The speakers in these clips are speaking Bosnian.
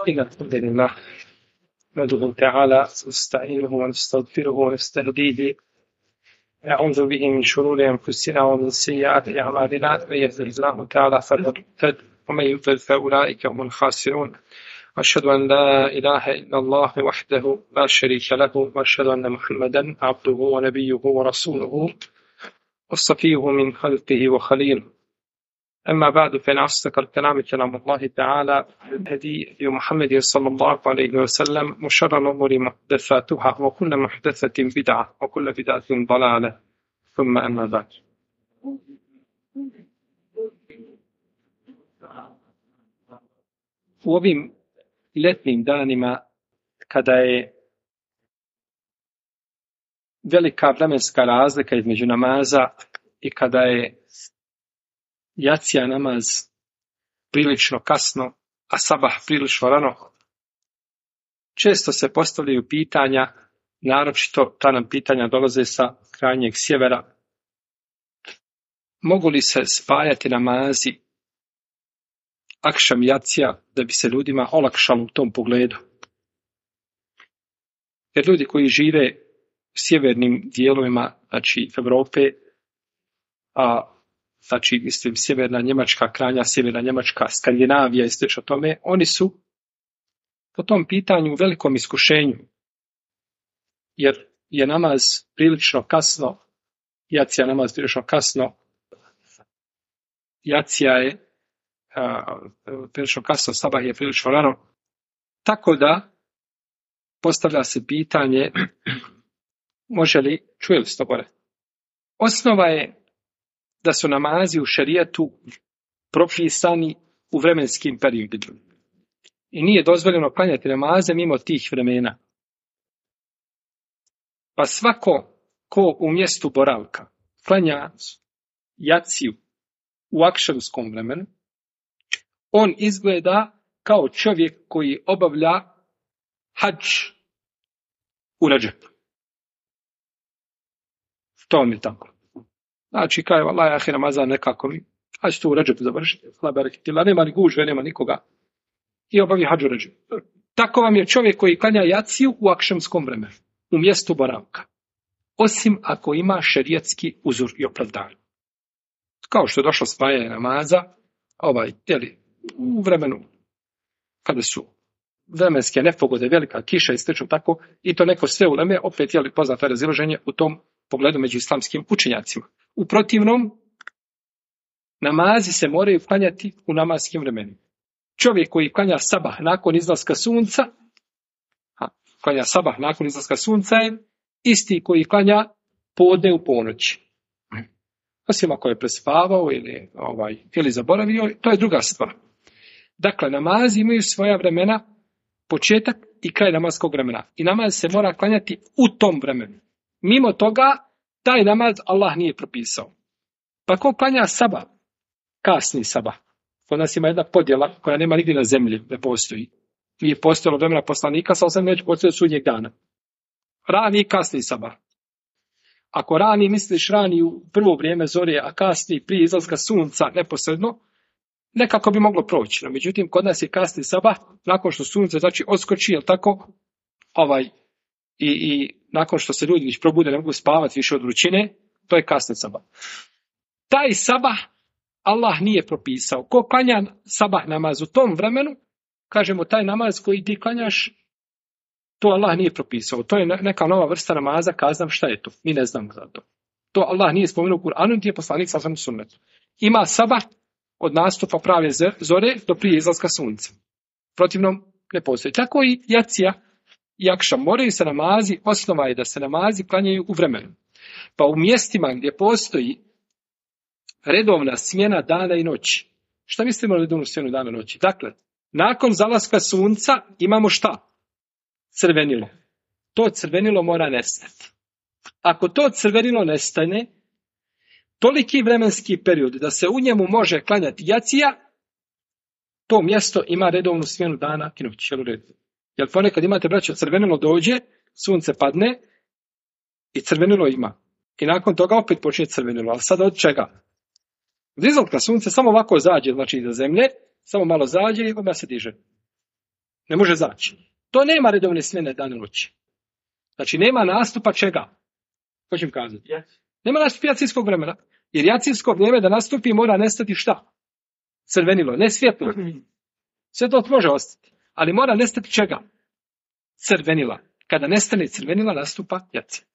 إن الحمد لله نحمده تعالى نستعينه ونستغفره ونستهديه نعوذ به من شرور أنفسنا ومن سيئات أعمالنا من يهده الله تعالى فلا مهتد ومن يضلل فأولئك هم الخاسرون أشهد أن لا إله إلا الله وحده لا شريك له وأشهد أن محمدا عبده ونبيه ورسوله وصفيه من خلقه وخليله أما بعد فإن أصدق الكلام كلام الله تعالى هدي محمد صلى الله عليه وسلم وشر الأمور محدثاتها وكل محدثة بدعة وكل بدعة ضلالة ثم أما بعد. U ovim ljetnim danima kada je velika vremenska razlika između namaza i kada je jacija namaz prilično kasno, a sabah prilično rano, često se postavljaju pitanja, naročito ta nam pitanja dolaze sa krajnjeg sjevera. Mogu li se spajati namazi akšam jacija da bi se ljudima olakšalo u tom pogledu? Jer ljudi koji žive u sjevernim dijelovima, znači Evrope, a znači mislim sjeverna Njemačka, krajnja sjeverna Njemačka, Skandinavija i slično tome, oni su po tom pitanju u velikom iskušenju, jer je namaz prilično kasno, jacija namaz prilično kasno, jacija je prilično kasno, sabah je prilično rano, tako da postavlja se pitanje može li, čuje li se to gore? Osnova je da su namazi u šerijetu propisani u vremenskim periodima. I nije dozvoljeno klanjati namaze mimo tih vremena. Pa svako ko u mjestu boravka klanja jaciju u akšamskom vremenu, on izgleda kao čovjek koji obavlja hadž u Redžepu. To mi je tako. Znači, kaj, vallaha, ahi Ramazan nekako mi, hađ tu u Redžepu završiti, nema ni gužve, nema nikoga, i obavi hađ u Redžepu. Tako vam je čovjek koji klanja jaciju u akšamskom vremenu, u mjestu boravka, osim ako ima šerijatski uzur i opravdanje. Kao što je došlo spajanje namaza, u vremenu kada su vremenske nepogode, velika kiša i slično tako, i to neko sve uleme, opet je poznato razilaženje u tom pogledu među islamskim učenjacima. U protivnom, namazi se moraju klanjati u namatskim vremenima. Čovjek koji klanja sabah nakon izlaska sunca, je isti koji klanja podne u ponoći. Osim ako je prespavao ili zaboravio, to je druga stvar. Dakle, namazi imaju svoja vremena, početak i kraj namazskog vremena. I namaz se mora klanjati u tom vremenu. Mimo toga, taj namaz Allah nije propisao. Pa ko klanja sabah, kasni sabah, kod nas ima jedna podjela koja nema nigdje na zemlji, ne postoji. Nije postojalo vremena poslanika, sa osam neće postoji od sudnjeg dana. Rani i kasni sabah. Ako rani, misliš rani u prvo vrijeme zore, a kasni prije izlaska sunca neposredno, nekako bi moglo proći. No, međutim, kod nas je kasni sabah, nakon što sunce odskoči, jel tako, i nakon što se ljudi već probude, ne mogu spavati više od vrućine, to je kasni sabah. Taj sabah Allah nije propisao. Ko klanja sabah namaz u tom vremenu, kažemo taj namaz koji ti klanjaš, to Allah nije propisao. To je neka nova vrsta namaza, kaznam šta je to. Mi ne znamo za to. To Allah nije spomenuo u Kur'anu, niti je poslanik sa sam sunnetu. Ima sabah od nastupa prave zore do prije izlaska sunca. Protivnom ne postoji. Tako i jacija i akšam. Moraju se namazi, osnova je da se namazi klanjaju u vremenu. Pa u mjestima gdje postoji redovna smjena dana i noći. Šta mislimo o redovnu smjenu dana i noći? Dakle, nakon zalaska sunca imamo šta? Crvenilo. To crvenilo mora nestati. Ako to crvenilo nestane, toliki vremenski period da se u njemu može klanjati jacija, to mjesto ima redovnu smjenu dana i noći. Jer ponekad imate, braćo, crvenilo dođe, sunce padne i crvenilo ima. I nakon toga opet počne crvenilo. Ali sada od čega? Od izlaska sunce samo ovako zađe, znači iza zemlje, samo malo zađe i onda se diže. Ne može zaći. To nema redovne smjene dana noći. Znači nema nastupa čega? Ko ćem kazati? Nema nastupa jacijskog vremena. Jer jacijsko vrijeme da nastupi mora nestati šta? Crvenilo, ne svjetlo. Svjetlo može ostati. Ali mora nestati čega? Crvenila. Kada nestane crvenila, nastupa jacija.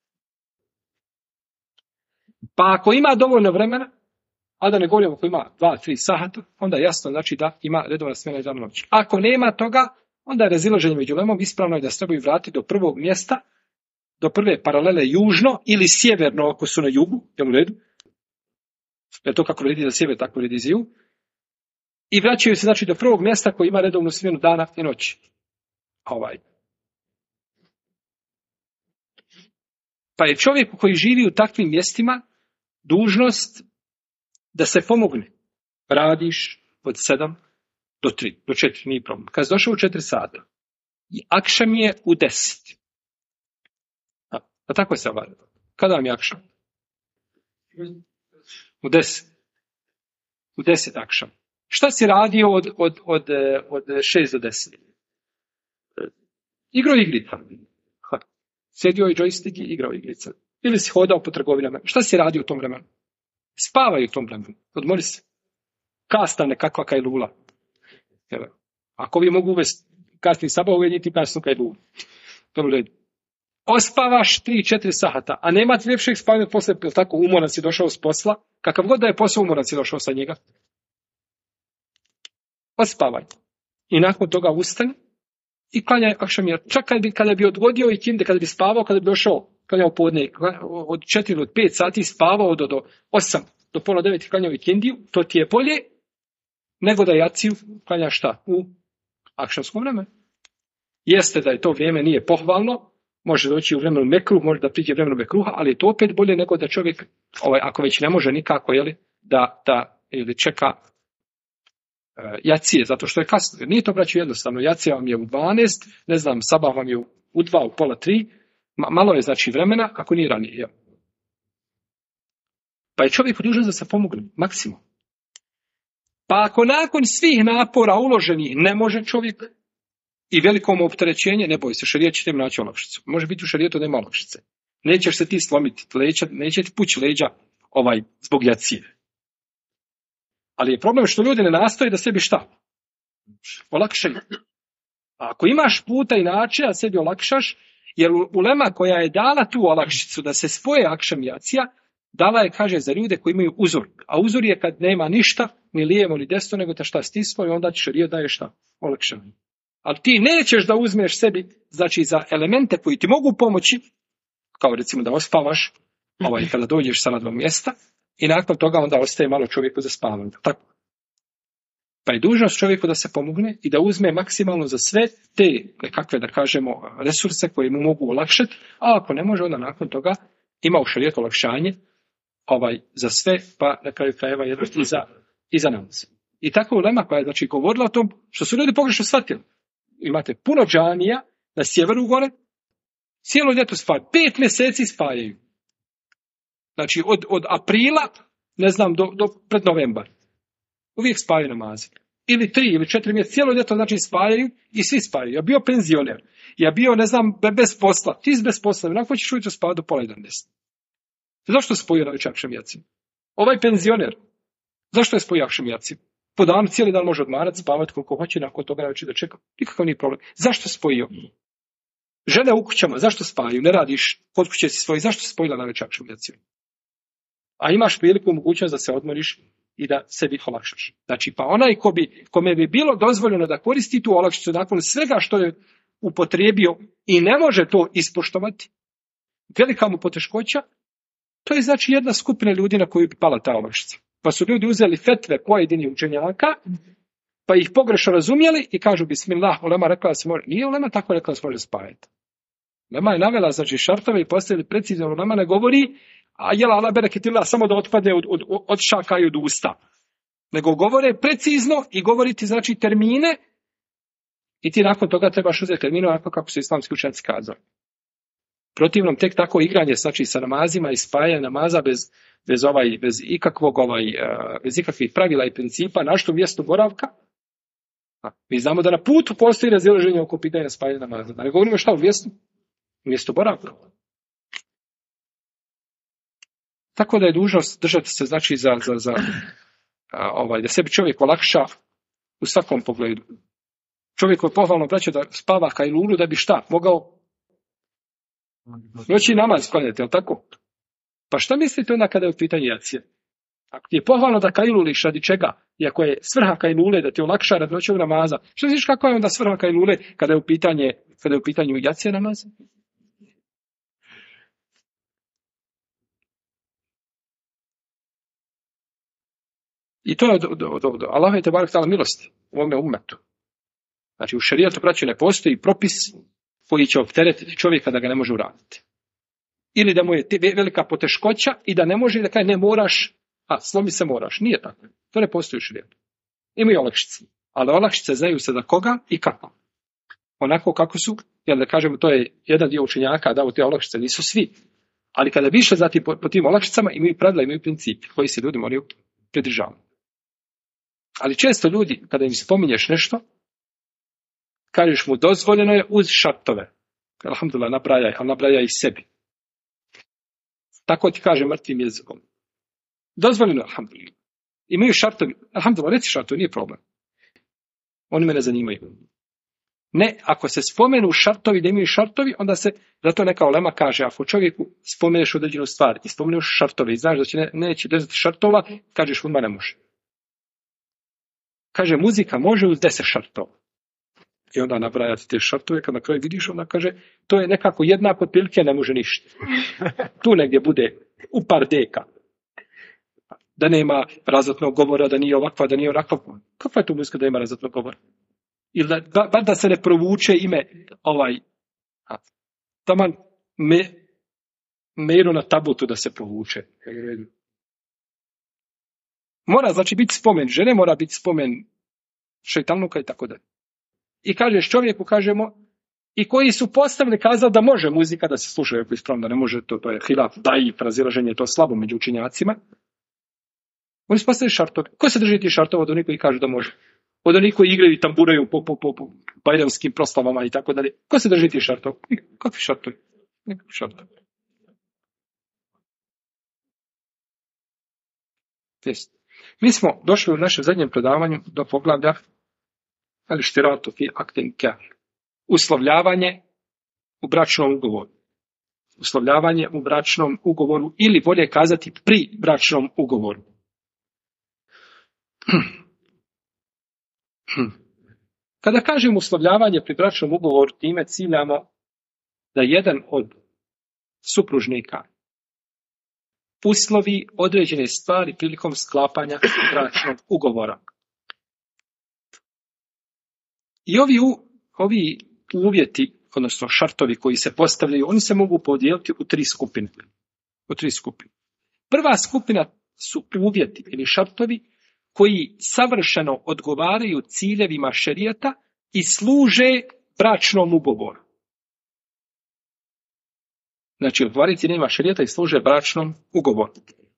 Pa ako ima dovoljno vremena, a da ne govorimo ako ima 2-3 sahata, onda jasno znači da ima redovna smjena i dan noći. Ako nema toga, onda je razilaženje među ulemom, ispravno je da se trebaju vratiti do prvog mjesta, do prve paralele južno ili sjeverno ako su na jugu, jel u redu? Je to kako vredi za sjever, tako vredi za jug. I vraćaju se znači do prvog mjesta koji ima redovnu smjenu dana i noći. Pa je čovjek koji živi u takvim mjestima dužnost da se pomogne. Radiš od 7 do 3, do 4, nije problem. Kad si došao u 4 sata, i akšam je u 10. A tako je se vada. Kada vam je akšam? U 10. U 10 akšam. Šta si radio od 6 do 10? Igrao igrica. Sjedio i joystick i igrao igrica. Ili si hodao po trgovinama. Šta si radio u tom vremenu? Spavaj u tom vremenu. Odmori se. Kasta nekakva kajlula. Ako vi mogu uvesti kasni sabah, uvediti kasnu kajlulu. Ospavaš 3-4 sahata, a nema ti ljepšeg spavanja posle, tako umoran si došao s posla, kakav god da je posao umoran si došao sa njega. Ospavaj. I nakon toga ustani i klanjaj akšamija. Čak kada bi odgodio i kinde, kada bi spavao, kada bi došao, klanjao podne, od 4 do 5 sati spavao do 8, do pola 9 klanjao i kindiju, to ti je bolje nego da jaciju klanja šta? U akšamskom vremenu. Jeste da je to vrijeme nije pohvalno, može doći u vremenu mekruh, može da priđe vremenu mekruha, ali je to opet bolje nego da čovjek, ako već ne može nikako, da ili čeka jacije, zato što je kasno. Jer nije to, braću, jednostavno. Jacija vam je u 12, ne znam, sabah vam je u 2, u pola 3, malo je znači vremena, kako nije ranije. Ja. Pa je čovjek dužan da se pomogne, maksimum. Pa ako nakon svih napora uloženih ne može čovjek i velikom opterećenje, ne boj se, šerijat će te naći olakšicu. Može biti u šerijetu da ima olakšice. Nećeš se ti slomiti, neće ti pući leđa zbog jacije. Ali je problem što ljudi ne nastoje da sebi šta? Olakšaju. A ako imaš puta i načina sebi olakšaš, jer ulema koja je dala tu olakšicu da se spoje akšam i jacija, dala je, kaže, za ljude koji imaju uzor. A uzor je kad nema ništa, ni lijevo ni desno, nego te šta stislo i onda ti šerijat daje šta? Olakšanje. Ali ti nećeš da uzmeš sebi, znači za elemente koji ti mogu pomoći, kao recimo da ospavaš, kada dođeš sa na 2 mjesta, i nakon toga onda ostaje malo čovjeku za spavanje. Tako. Pa je dužnost čovjeku da se pomogne i da uzme maksimalno za sve te nekakve, da kažemo, resurse koje mu mogu olakšati, a ako ne može, onda nakon toga ima u šerijetu olakšanje za sve, pa na kraju krajeva jedno i za namaz. I tako ulema koja je znači govorila o tom što su ljudi pogrešno shvatili. Imate puno džamija na sjeveru gore, cijelo ljeto spavaju, 5 mjeseci spajaju. Znači od aprila, ne znam, do pred novembar. Uvijek spajaju namaze. Ili 3 ili 4 mjeseca, cijelo ljeto znači spajaju i svi spajaju. Ja bio penzioner, ja bio, ne znam, bez posla. Ti si bez posla, onako ćeš ujutro spavati do pola 11. Zašto spojio na već akšam jaciju? Ovaj penzioner, zašto je spojio akšam jaciju? Po danu cijeli dan može odmarati, spavati koliko hoće, nakon toga neće da čeka. Nikakav nije problem. Zašto spojio? Žene u kućama, zašto spajaju? Ne radiš, kod kuće si svoji, zašto spojila na već akšam jaciju? A imaš priliku, mogućnost da se odmoriš i da sebi olakšaš. Znači, pa onaj kome bi bilo dozvoljeno da koristi tu olakšicu nakon svega što je upotrijebio i ne može to ispoštovati, velika mu poteškoća, to je znači jedna skupina ljudi na koju bi pala ta olakšica. Pa su ljudi uzeli fetve pojedinih učenjaka, pa ih pogrešno razumjeli i kažu bismillah, ulema rekla da se može. Nije ulema tako rekla da se može spajati. Ulema je navela znači šartove i postavili precizno, ulema ne govori a jela ala bereketillah samo da otpadne od šaka i od usta. Nego govore precizno i govoriti znači termine i ti nakon toga trebaš uzeti termine onako kako su islamski učenjaci kazali. Protivnom tek tako igranje znači sa namazima i spajanje namaza bez ikakvih pravila i principa na što mjesto boravka, Mi znamo da na putu postoji razilaženje oko pitanja spajanja namaza. Da ne govorimo šta u mjestu boravka. Tako da je dužnost držati se, znači, da sebi čovjek olakša u svakom pogledu. Čovjek je pohvalno braćo da spava kajlulu da bi šta? Mogao noći namaz klanjati, jel tako? Pa šta mislite onda kada je u pitanju jacije? Ako ti je pohvalno da kajluliš radi čega? I ako je svrha kajlule da ti olakša radi noćnog namaza, što misliš kako je onda svrha kajlule kada je u pitanju jacije namaza? I to je od Allaha te barek ta'ala milosti u ovome ummetu. Znači u šerijatu braćo ne postoji propis koji će opteretiti čovjeka da ga ne može uraditi. Ili da mu je velika poteškoća i da ne može da kaže ne moraš, slomi se moraš. Nije tako. To ne postoji u šerijatu. Imaju olakšice. Ali olakšice znaju se za koga i kako. Onako kako su, jer da kažemo to je jedan dio učenjaka dao te olakšice, nisu svi. Ali kada bi išli zati po tim olakšicama imaju pravila, imaju principi koji se ljudi moraju pridržavati. Ali često ljudi, kada im spominješ nešto, kažeš mu dozvoljeno je uz šartove. Alhamdulillah, nabrajaj i sebi. Tako ti kaže mrtvim jezikom. Dozvoljeno je, alhamdulillah. Imaju šartovi. Alhamdulillah, reci šartovi, nije problem. Oni me ne zanimaju. Ne, ako se spomenu šartovi, da imaju šartovi, onda se, zato neka ulema kaže, ako čovjeku spomeneš određenu stvar i spomeneš šartove i znaš da će neće držati šartova, kažeš odmah ne može. Kaže, muzika može uz 10 šartova. I onda nabrajati te šartove, kad na kraju vidiš, onda kaže, to je nekako jednako otprilike, ne može ništa. Tu negdje bude u par deka. Da nema razvratnog govora, da nije ovakva, da nije onakva. Kakva je tu muzika da ima razvratnog govora? Ili da se ne provuče ime taman meru na tabutu da se provuče. Mora znači biti spomen žene, mora biti spomen šejtanuka i tako dalje. I kažeš čovjeku, kažemo, i koji su postavili kazali da može muzika da se sluša, ako ispravno da ne može, to je hilaf, daif, razilaženje, to je slabo među učenjacima. Oni su postavili šartove. Ko se drži ti šartova od onih koji kažu da može? Od onih koji igraju i tamburaju po bajramskim proslavama i tako dalje. Ko se drži ti šartova? Kakvi šartovi? Nikakvi šartovi. Mi smo došli u našem zadnjem predavanju do poglavlja al-ishtiratu fi aqdin nikah. Uslovljavanje u bračnom ugovoru. Uslovljavanje u bračnom ugovoru ili bolje kazati pri bračnom ugovoru. Kada kažem uslovljavanje pri bračnom ugovoru, time ciljamo da jedan od supružnika uslovi određene stvari prilikom sklapanja bračnog ugovora. I ovi uvjeti, odnosno šartovi koji se postavljaju, oni se mogu podijeliti u tri skupine. Prva skupina su uvjeti ili šartovi koji savršeno odgovaraju ciljevima šerijata i služe bračnom ugovoru. Znači, odgovaraju ciljevima šerijata i služe bračnom ugovoru.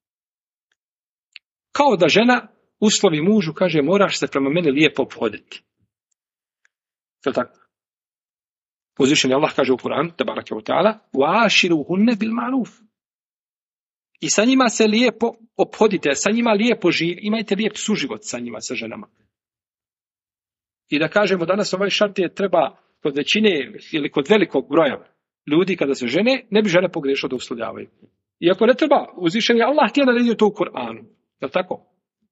Kao da žena uslovi mužu, kaže, moraš se prema meni lijepo ophoditi. To je tako. Uzvišeni Allah kaže u Kur'anu, tebareke ve ta'ala, وَعَاشِرُهُنَّ بِالْمَعْرُوفِ. I sa njima se lijepo ophodite, sa njima lijepo živi, imajte lijep suživot sa njima, sa ženama. I da kažemo, danas ovaj šart je treba kod većine ili kod velikog broja ljudi kada se žene, ne bi žene pogrešile da uslovljavaju. Iako ne treba, uzvišeni Allah ti je naredio to u Kur'anu. Je li tako?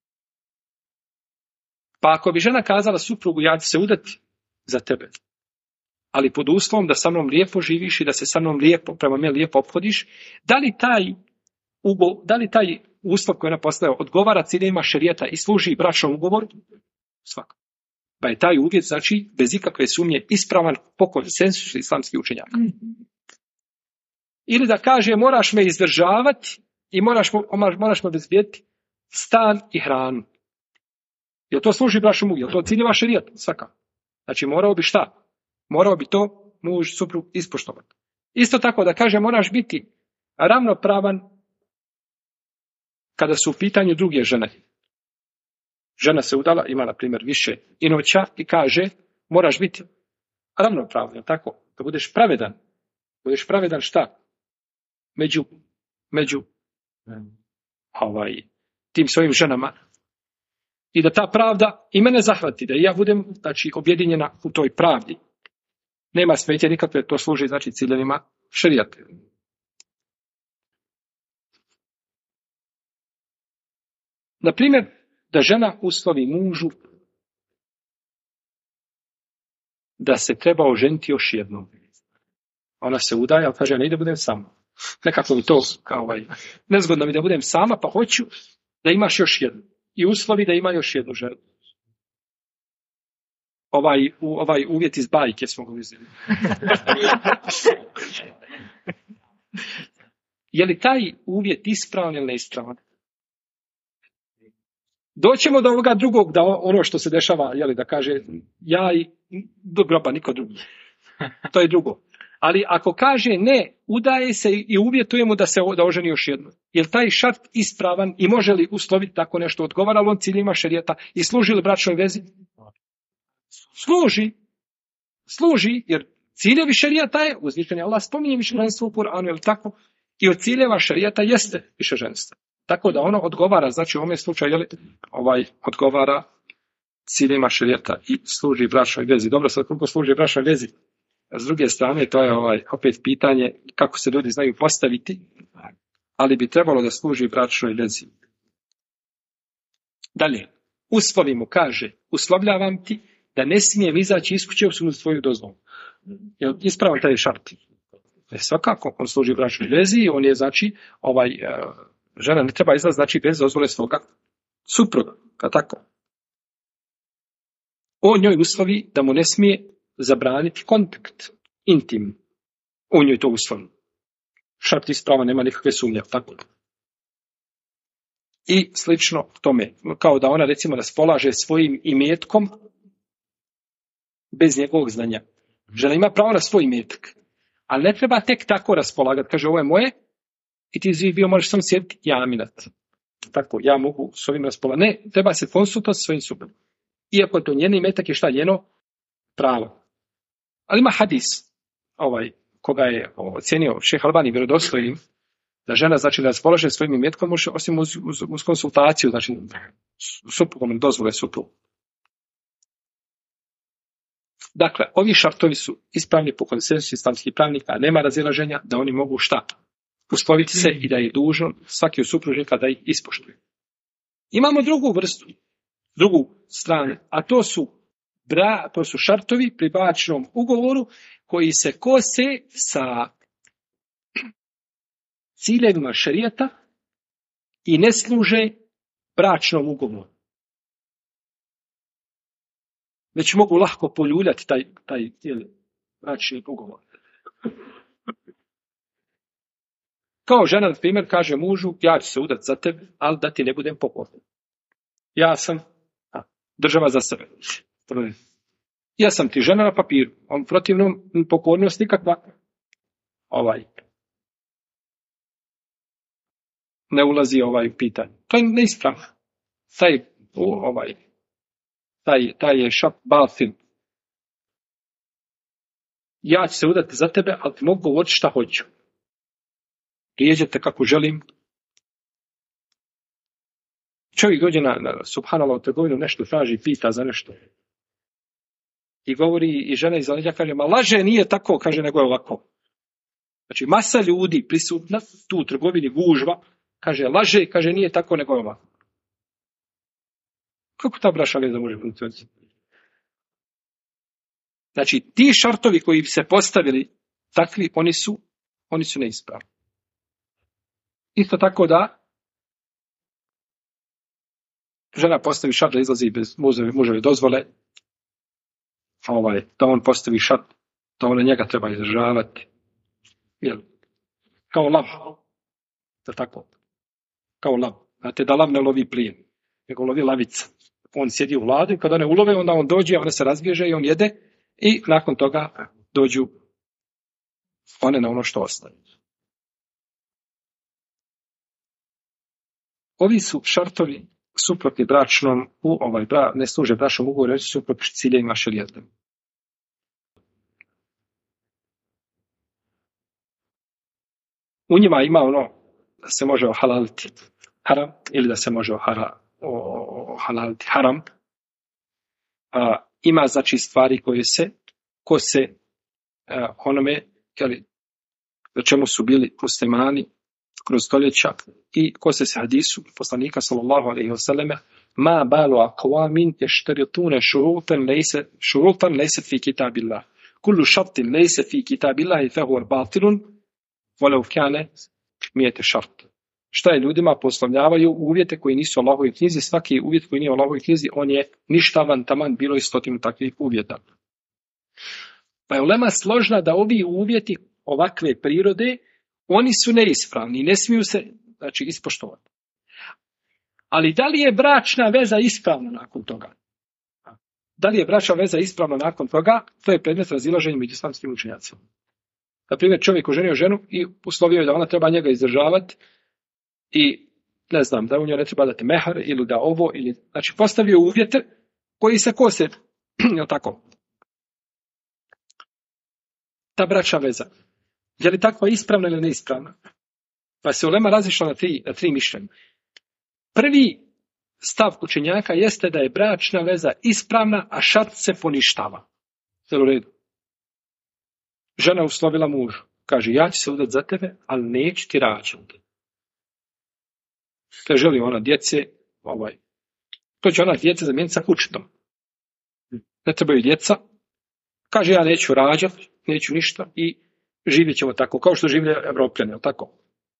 Pa ako bi žena kazala suprugu, ja ću se udati za tebe, ali pod uslovom da sa mnom lijepo živiš i da se sa mnom lijepo, prema meni lijepo ophodiš, da li taj uslov koji ona postavlja odgovara ciljevima šerijata i služi bračnom ugovoru? Svako. Pa je taj uvjet, znači, bez ikakve sumnje ispravan po konsensusu islamskih učenjaka. Ili da kaže, moraš me izdržavati i moraš me obezbijediti stan i hranu. Jer to služi bračnom ugovoru, to ciljeva šerijata, svaka. Znači, morao bi šta? Morao bi to muž, suprug ispoštovati. Isto tako da kaže, moraš biti ravnopravan kada su u pitanju druge žene. Žena se udala, ima na primjer više inoća i kaže moraš biti ravnopravan, tako? Da budeš pravedan. Budeš pravedan šta? Među tim svojim ženama. I da ta pravda i mene zahvati, da ja budem znači, objedinjena u toj pravdi. Nema smetje nikakve, to služi znači ciljevima šerijata. Na primjer, da žena uslovi mužu da se treba oženiti još jednom. Ona se udaje, ali kaže, ne ide budem sama. Nekako mi to kao nezgodno mi da budem sama, pa hoću da imaš još jednu. I uslovi da ima još jednu ženu. Ovaj uvjet iz bajke smo ga uzeli. Je li taj uvjet ispravan ili neispravan? Doćemo do ovoga drugog, da ono što se dešava, da kaže ja i do groba, niko drugi. To je drugo. Ali ako kaže ne, udaje se i uvjetujemo da oženi još jednu. Je li taj šart ispravan i može li usloviti tako nešto? Odgovara li on ciljima šerijata i služi li bračnoj vezi? Služi, jer ciljevi šerijata je, uzvišeni Allah spominje višeženstvo u Kur'anu, je li tako? I od ciljeva šerijata jeste višeženstvo. Tako da ono odgovara, znači u ovome slučaju, odgovara ciljima šerijata i služi bračnoj vezi. Dobro, sad koliko služi bračnoj vezi? S druge strane, to je opet pitanje kako se ljudi znaju postaviti, ali bi trebalo da služi bračnoj vezi. Dalje, uslovi mu kaže, uslovljavam ti da ne smijem izaći iz kuće uz svoju dozvolu. Jel ispravan taj šart? Svakako, on služi bračnoj vezi, on je znači, žena ne treba izlaziti znači bez dozvole svoga supruga, kao tako. On njoj uslovi da mu ne smije zabraniti kontakt, intim. On njoj to uslovi. Šart isprava, nema nikakve sumnje, tako. I slično tome, kao da ona recimo raspolaže svojim imetkom bez njegovog znanja. Žena ima pravo na svoj imetak, ali ne treba tek tako raspolagati. Kaže, ovo je moje i ti bio možeš sam sjediti jaminat. Tako, ja mogu s ovim raspolagati. Ne, treba se konsultovati sa svojim suprugom. Iako je to njeni imetak je šta njeno pravo. Ali ima hadis, koga je ocenio Šejh Albani vjerodostojnim, da žena znači da raspolaže svojim imetkom može osim uz konsultaciju, znači suprugom dozvole suprugu. Dakle, ovi šartovi su ispravni po konsenzusu islamskih pravnika, nema razilaženja da oni mogu šta? Usloviti se i da je dužan svaki od supružnika da ih ispoštuje. Imamo drugu vrstu, drugu stranu, a to su šartovi pri bračnom ugovoru koji se kose sa ciljevima šerijata i ne služe bračnom ugovoru. Već mogu lahko poljuljati taj bračni ugovor. Kao žena, na primjer, kaže mužu, ja ću se udati za tebe, ali da ti ne budem pokorna. Ja sam država za sebe. Ja sam ti žena na papiru. On protivnom pokornost nikakva ne ulazi u pitanje. To je neispravno. Taj je šap batil. Ja ću se udati za tebe, ali ti mogu govoriti šta hoću. Prijeđete kako želim. Čovjek dođe na subhanallah u trgovinu, nešto traži, pita za nešto. I govori, i žena iza leđa kaže, ma laže, nije tako, kaže, nego je ovako. Znači, masa ljudi prisutna, tu u trgovini gužva, kaže, laže, kaže, nije tako, nego je ovako. Kako ta braša veza može funkcionirati? Znači, ti šartovi koji bi se postavili takvi, oni su neispravni. Isto tako da žena postavi šart da izlazi bez muževe dozvole, da on postavi šart, da ona njega treba izdržavati. Kao lav. Da tako. Kao lav. Znate da lav ne lovi plijen, nego lovi lavica. On sjedi u vladu i kada one ulove, onda on dođe, ona se razbježe i on jede i nakon toga dođu one na ono što ostaje. Ovi su šartovi suprotni bračnom, ne služe bračnom ugovoru, već suprotni ciljevima šerijata. U njima ima da se može ohalaliti haram ili da se može ohalaliti haram. Ima znači stvari ko se onome, na čemu su bili muslimani kroz stoljeća i ko se hadisu poslanika sallallahu alejhi ve selleme ma balu aqwamin yashtarituna shurutan laysa fi kitabillah kullu shartin laysa fi kitabillah fa huwa batilun walau kana mi'at shart. Šta je ljudima poslovljavaju uvjete koji nisu u Allahovoj knjizi, svaki uvjet koji nije u Allahovoj knjizi, on je ništavan, taman bilo i 100 takvih uvjeta. Pa je ulema složna da ovi uvjeti ovakve prirode, oni su neispravni i ne smiju se ispoštovati. Ali da li je bračna veza ispravna nakon toga? Da li je bračna veza ispravna nakon toga? To je predmet razilaženja među islamskim učenjacima. Na primjer, čovjek oženio ženu i uslovio je da ona treba njega izdržavati i ne znam, da u njoj ne treba dati mehar ili da ovo, znači postavio uvjete koji se kose, je tako? Ta bračna veza. Je li takva ispravna ili neispravna? Pa se ulema razišla na tri mišljenja. Prvi stav učenjaka jeste da je bračna veza ispravna, a šart se poništava. Jel u redu? Žena uslovila mužu. Kaže, ja ću se udati za tebe, ali neću ti rađati. Te želi ona djece, to će ona djece zamijeniti sa kućetom. Ne trebaju djeca. Kaže, ja neću rađati, neću ništa i živjet ćemo tako, kao što življe Evropljani, tako?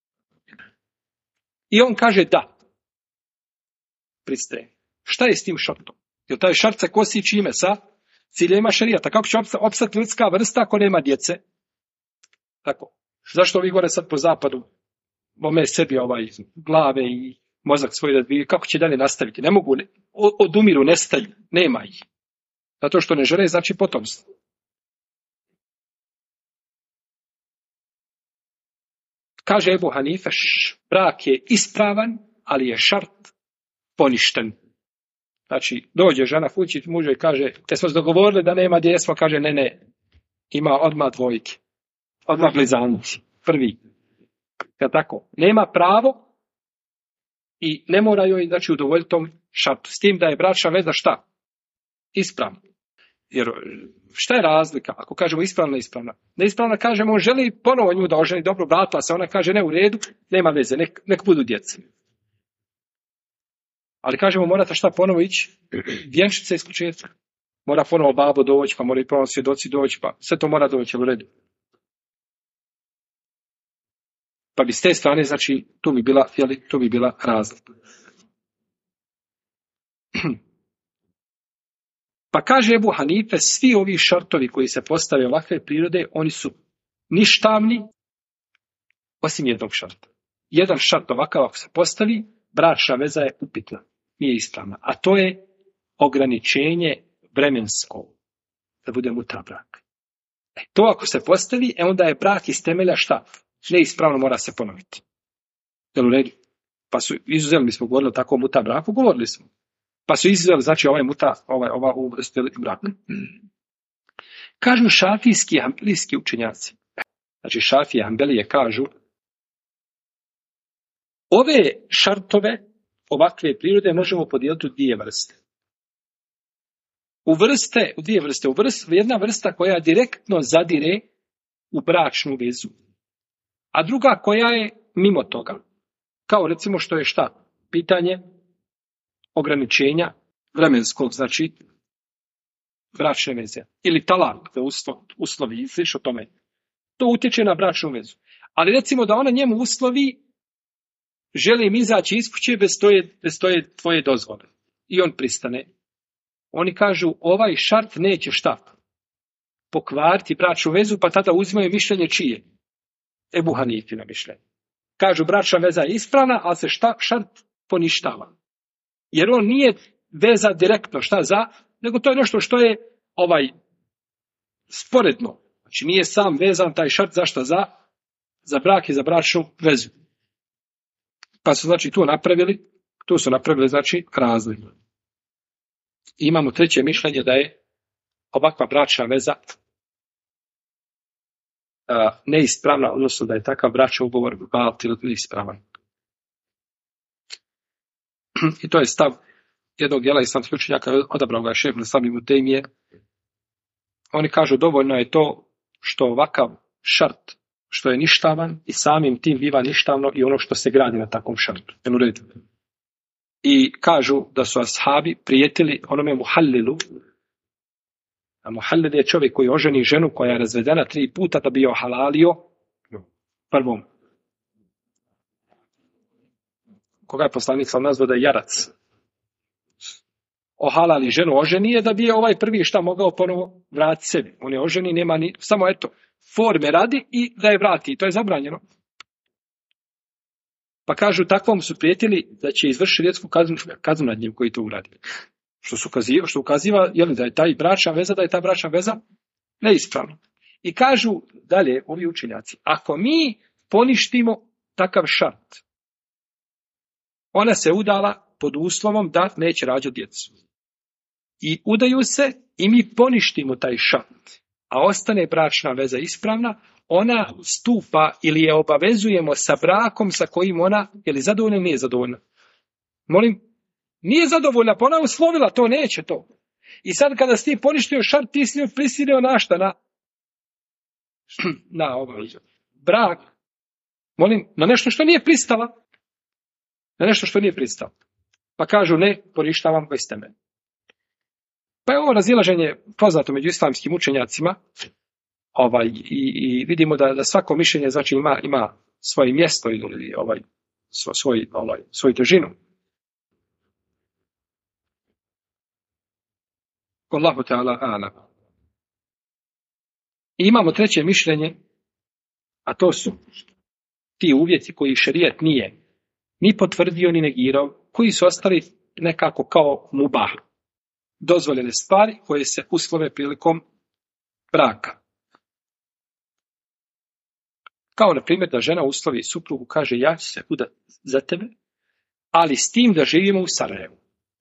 I on kaže da. Pristaje. Šta je s tim šartom? Jer taj šart se kosi čime sa ciljevima šerijata. Kako će opstati ljudska vrsta ako nema djece? Tako. Zašto vi gore sad po zapadu ome sebi glave i mozak svoj da dvije, kako će dalje nastaviti? Ne mogu, odumiru, nestaju, nema ih. Zato što ne žele, znači potomstvo. Kaže Ebu Hanife, brak je ispravan, ali je šart poništen. Znači, dođe žena kući, mužu i kaže, te smo se dogovorili da nema djeca, kaže, ne, ima odmah dvojke, odmah blizanci, prvi. Kad tako, nema pravo i ne mora joj, znači, udovoljiti tom šartu. S tim da je bračna veza šta? Ispravna. Jer šta je razlika? Ako kažemo ispravna, ispravna. Neispravna kažemo, on želi ponovo nju da oženi, dobro, vratila se, ona kaže, ne, u redu, nema veze, nek budu djeca. Ali kažemo, morate šta ponovo ići? Vjenčice isključenja. Mora ponovo babo doći, pa mora i ponovo svjedoci doći, pa sve to mora doći, u redu. Pa bi s te strane, znači, tu bi bila razlika. Pa kaže Ebu Hanife, svi ovi šartovi koji se postave ovakve prirode, oni su ništavni, osim jednog šarta. Jedan šart ovakav ako se postavi, bračna veza je upitna, nije ispravna. A to je ograničenje vremensko, da bude muta brak. To ako se postavi, onda je brak iz temelja šta? Neispravno mora se ponoviti. Jel u redu? Pa su izuzeli, mi smo govorili o takvom muta braku, govorili smo. Pa su izuzeli, znači ova uvrst braka. Kažu šafijski i hambelijski učenjaci. Znači šafije i hambelije kažu, ove šartove, ovakve prirode možemo podijeliti u dvije vrste. U dvije vrste. Jedna vrsta koja direktno zadire u bračnu vezu. A druga koja je mimo toga. Kao recimo što je šta? Pitanje ograničenja vremenskog, znači bračne veze. Ili talak, da uslovi, izliš o tome. To utječe na bračnu vezu. Ali recimo da ona njemu uslovi, želim izaći iz kuće bez tvoje dozvole. I on pristane. Oni kažu, ovaj šart neće šta? Pokvariti bračnu vezu, pa tada uzimaju mišljenje čije? Ebu Hanifino mišljenje. Kažu, bračna veza je ispravna, ali se šart poništava. Jer on nije veza direktno nego to je nešto što je sporedno. Znači nije sam vezan taj šart za brak i za bračnu vezu. Pa su znači tu napravili Tu su napravili, znači, razliku. I imamo treće mišljenje da je ovakva bračna veza neispravna, odnosno da je takav bračni ugovor batil neispravan. I to je stav jednog dijela islamskih učenjaka, odabrao ga je šejh Islam ibn Tejmije. Oni kažu dovoljno je to što ovakav šart, što je ništavan i samim tim biva ništavno i ono što se gradi na takvom šartu. I kažu da su ashabi prijetili onome muhallilu. A muhallil je čovjek koji oženi ženu koja je razvedena 3 puta da bi joj halalio prvom. Koga je poslanik sam nazvao da je jarac. Ohalali ženu, oženi je da bi je ovaj prvi šta mogao ponovo vratiti sebi. On je oženi, nema ni, samo eto, forme radi i da je vrati. To je zabranjeno. Pa kažu, takvom su prijetili da će izvršiti šerijetsku kaznu nad njim koji to uradi. Što ukaziva da je taj bračna veza, da je ta bračna veza neispravna. I kažu dalje ovi učenjaci, ako mi poništimo takav šart, ona se udala pod uslovom da neće rađati djecu. I udaju se i mi poništimo taj šart, a ostane bračna veza ispravna, ona stupa ili je obavezujemo sa brakom sa kojim ona, je li zadovoljna ili nije zadovoljna? Molim? Nije zadovoljna, pa ona uslovila, to neće to. I sad kada si ti poništio šart, ti si prisilio na šta? Na brak. Molim, na nešto što nije pristala. Na nešto što nije pristala. Pa kažu, ne, poništavam bez teme. Pa je ovo razilaženje poznato među islamskim učenjacima. I vidimo da svako mišljenje znači ima svoje mjesto ili svoju težinu. Allahu ta'ala a'lam. I imamo treće mišljenje, a to su ti uvjeti koji šerijat nije ni potvrdio ni negirao, koji su ostali nekako kao mubah, dozvoljene stvari koje se uslove prilikom braka. Kao na primjer da žena uslovi suprugu, kaže ja ću se udati za tebe, ali s tim da živimo u Sarajevu.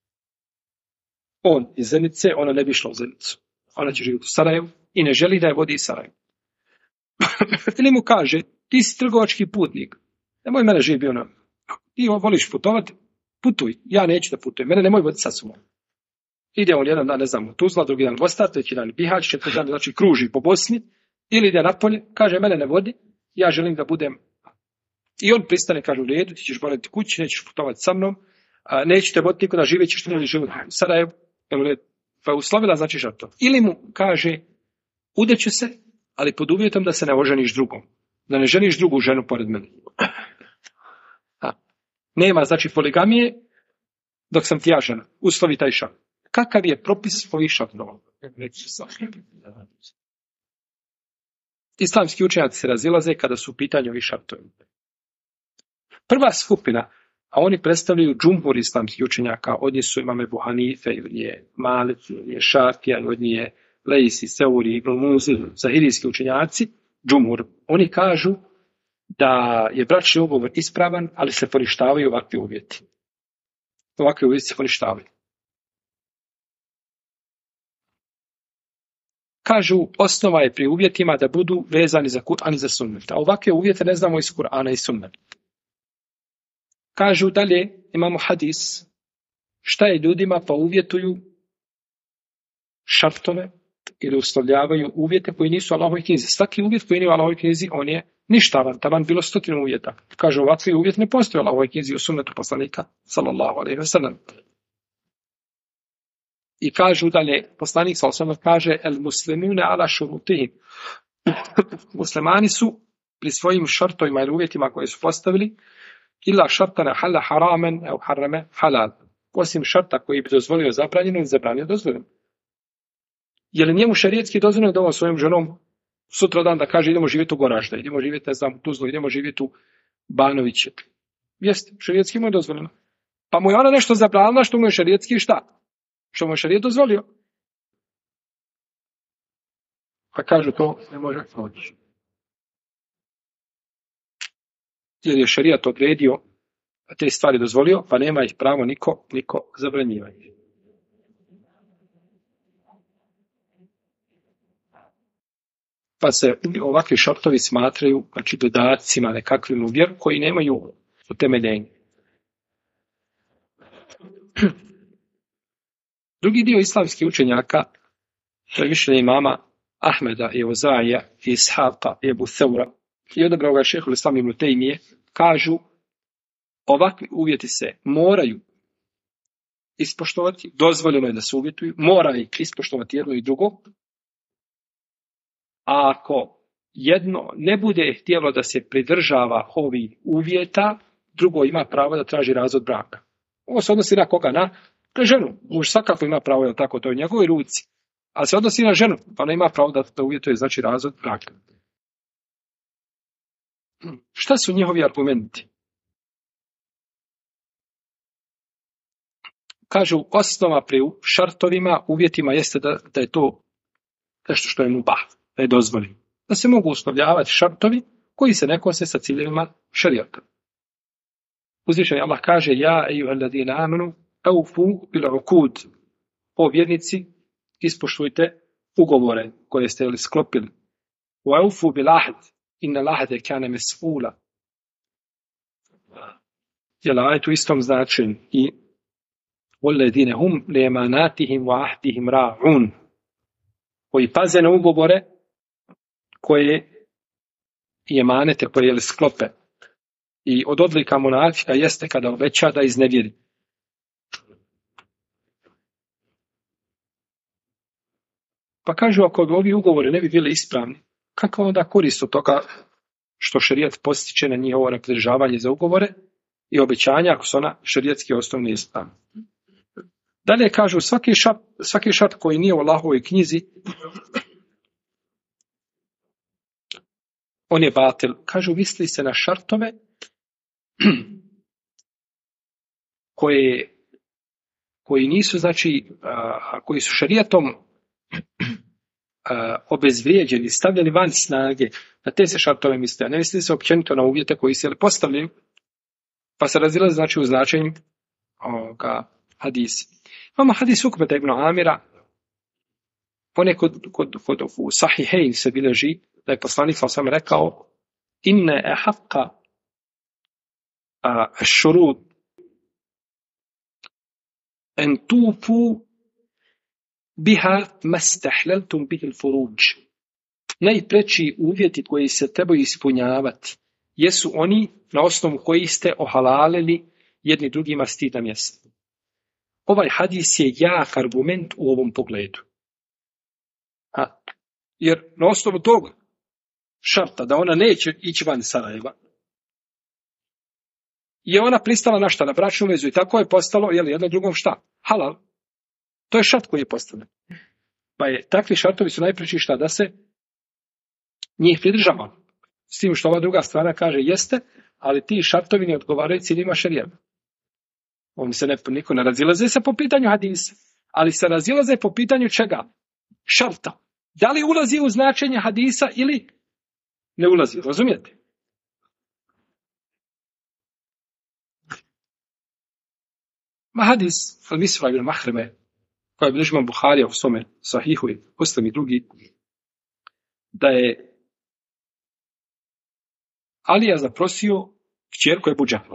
On iz Zenice, ona ne bi išla u Zenicu. Ona će živjeti u Sarajevu i ne želi da je vodi iz Sarajevu. Ili mu kaže, ti si trgovački putnik, nemoj mene živi bio ti voliš putovati, putuj, ja neću da putujem, mene nemoj voditi sa sobom. Ide on jedan dan, ne znam, u Tuzla, drugi dan u Mostar, treći dan u Bihać, četvrti dan, znači kruži po Bosni, ili ide napolje, kaže mene ne vodi, ja želim da budem. I on pristane, kaže u redu, ti ćeš boraviti kući, nećeš putovati sa mnom, neću te voditi nikuda, živjet ćeš život u Sarajevu, pa uslovila znači žrtvo. Ili mu kaže, udeću se, ali pod uvjetom da se ne oženiš drugom, da ne ženiš drugu ženu pored mene. Nema znači poligamije dok sam ti ja žena. Uslovi taj šart. Kakav je propis ovih šartova? Islamski učenjaci se razilaze kada su u pitanju ovih šartova. Prva skupina, a oni predstavljaju džumhur islamskih učenjaka, od njih su imame Ebu Hanife, od njih je Malik, od njih je Šafija, od njih je Lejsi, Seuri, Ibn Munzir, zahirijski učenjaci, džumhur. Oni kažu da je bračni ugovor ispravan, ali se poništavaju ovakvi uvjeti. Ovakvi uvjeti se poništavaju. Kažu, osnova je pri uvjetima da budu vezani za Kur'an i za sunnet. A ovakve uvjete ne znamo iz Kur'ana i sunneta. Kažu dalje, imamo hadis, šta je ljudima pa uvjetuju šartove ili uslovljavaju uvjete koji nisu u Allahovoj knjizi. Svaki uvjet koji nije u Allahovoj knjizi, on je ništavan, taman bilo 100 uvjeta. Kažu, ovakvi uvjet ne postoji u Allahovoj knjizi u sunnetu poslanika, sallallahu alejhi ve sellem. I kažu dalje, poslanik sallallahu kaže, el muslimune ala šurutihim. Muslimani su pri svojim šartovima ili uvjetima koje su postavili, illa šartana hala haramen, au harame halal. Osim šarta koji bi dozvolio zabranjeno i zabranio dozvoljeno. Je li njemu šerijetski dozvoljeno da on svojom ženom sutra dan da kaže idemo živjeti u Goražde, idemo živjeti ne znam u Tuzlu, idemo živjeti u Banoviće? Jeste, šerijetski mu je dozvoljeno. Pa mu je ona nešto zabranila što mu je šerijetski šta? Što mu je šerijet dozvolio? Pa kažu to ne može proći. Jer je šerijat odredio te stvari dozvolio, pa nema ih pravo niko zabranjivati. Pa se ovakvi šartovi smatraju, znači, dodacima nekakvim u vjeru koji nemaju utemeljenje. Drugi dio islamskih učenjaka, to je mišljenje imama Ahmeda i Ozaija i Ishaqa i Ebu Theura i odabrao ga šehhul Islam ibn Tejmije, kažu ovakvi uvjeti se moraju ispoštovati, dozvoljeno je da se uvjetuju, mora ih ispoštovati jedno i drugo, a ako jedno ne bude htjelo da se pridržava ovih uvjeta, drugo ima pravo da traži razvod braka. Ovo se odnosi na koga? Na ženu. Muž svakako ima pravo, da tako, to je u njegovoj ruci. Ali se odnosi na ženu. Ona ima pravo da uvjetuje, znači, razvod braka. Šta su njihovi argumenti? Kažu, osnova pri šartovima, uvjetima jeste da je to nešto što je mubah, da je dozvoljeno. Da se mogu uslovljavati šartovi koji se ne kose sa ciljevima šerijata. Uzvišeni Allah kaže: ja ejuhalladina amanu aufu bil ukud. O vjernici, ispoštujte ugovore koje ste sklopili. Wa aufu bil ahd, inna lahde kana mes'ula. Jel ajet u istom značenju. I walladine hum li emanatihim wa ahdihim ra'un. Koji paze na ugovore koje i emanete koje sklope. I od odlika munafika jeste kada obeća da iznevjeri. Pa kažu, ako ovi ugovori ne bi bili ispravni, kakva onda korist od toga što šerijat postiče na njihovo nepridržavanje za ugovore i obećanja ako su ona šerijatski osnovni ispravni. Dalje kažu, svaki šart koji nije u Allahovoj knjizi, on je batil. Kažu, misli se na šartove koji nisu, znači, koji su šerijatom obezvrijeđeni, stavljeni van snage, na te se šartove misle, a ne misli se općenito na uvjete koji se postavljaju, pa se razilaze, znači, u značenju hadisi. Imamo hadis Ukbeta ibn Amira, ponekad kod u Sahihein se bilježi da je poslanik sam rekao: inne ehaqqa šurud en tufu biha mastahleltum bihil furuđ. Najpreći uvjeti koji se trebaju ispunjavati jesu oni na osnovu kojih ste ohalalili jedni drugima stidna mjesta. Ovaj hadis je jak argument u ovom pogledu. Jer na osnovu tog šarta da ona neće ići van Sarajeva, je ona pristala na šta? Na bračnu vezu, i tako je postalo, jedno drugom šta? Halal. To je šart koji je postavljen. Pa je, takvi šartovi su najpreći šta? Da se njih pridržava. S tim što ova druga strana kaže jeste, ali ti šartovi ne odgovaraju ciljima šerijata. On se niko ne razilaze se po pitanju hadisa, ali se razilaze po pitanju čega? Šarta. Da li ulazi u značenje hadisa ili ne ulazi? Razumijete? Hadis al-Misra ibn Mahreme, koja je bilježi imam Buharija u svome Sahihu i Muslim i drugi, da je Alija zaprosio kćerku Ebu Džehla.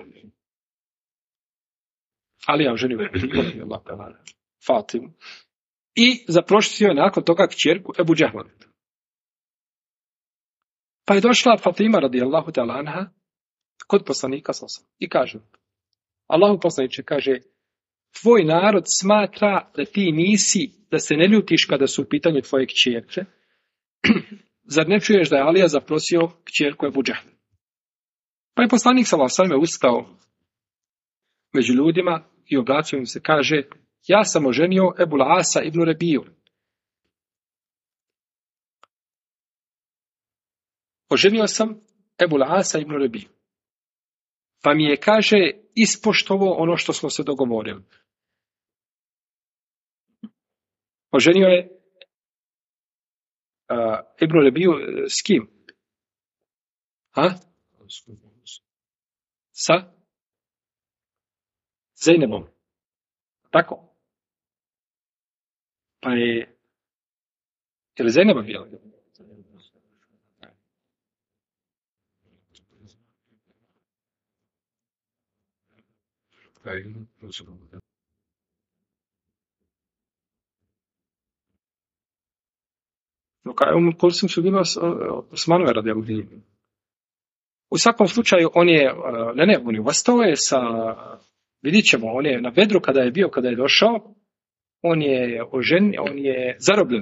Alija oženio Fatimu. I zaprosio je nakon toga kćerku Ebu Džehla. Pa je došla Fatima radijallahu ta'ala anha kod poslanika i kaže: Allahu poslaniče, kaže, tvoj narod smatra da ti nisi, da se ne ljutiš kada su u pitanju tvoje kćerke. Zar ne čuješ da je Alija zaprosio kćerku Ebu Džehla? Pa je poslanik sallallahu alejhi ve sellem ustao među ljudima i obraćao im se, kaže: ja sam oženio Ebul Asa ibn Rebiju. Oženio sam Ebul Asa ibn Rebiju. Pa mi je, kaže, ispoštovao ono što smo se dogovorili. Oženio je Ibn Rebiju s kim? Sa Zejnebom. Tako? Pa je li Zejneba bila? Kulsum su bila Osmanove radijallahu anhu. U svakom slučaju on je, on je ostao je sa, vidit ćemo, on je na Bedru kada je došao, on je on je zarobljen.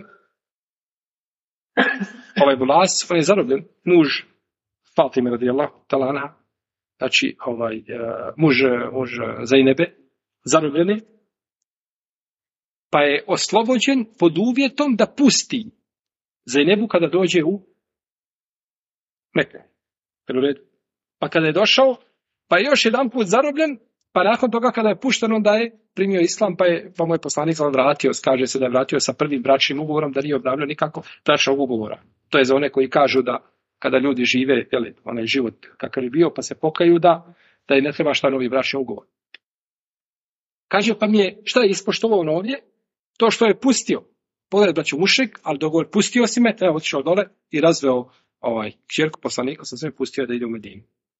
Ovaj Bulas, on je zarobljen, muž Fatime radijallahu ta'ala anha, znači muž Zajnebe, zarobljeni, pa je oslobođen pod uvjetom da pusti Zajnebu kada dođe u Meku. Pa kada je došao, pa je još jedan put zarobljen, pa nakon toga kada je pušten, onda je primio islam, pa mu je poslanik vratio, kaže se da je vratio sa prvim bračnim ugovorom, da nije obnavljao nikako bračnog ugovora. To je za one koji kažu da kada ljudi žive, onaj život kakav je bio, pa se pokaju da je ne treba šta novi bračni ugovor. Kaže, pa mi je, šta je ispoštovao ovdje? To što je pustio. Pogledaj, braću, mušrik, ali dogovor, pustio si me, otišao dole i razveo kćerku poslanika, sam sve pustio da ide u Medinu.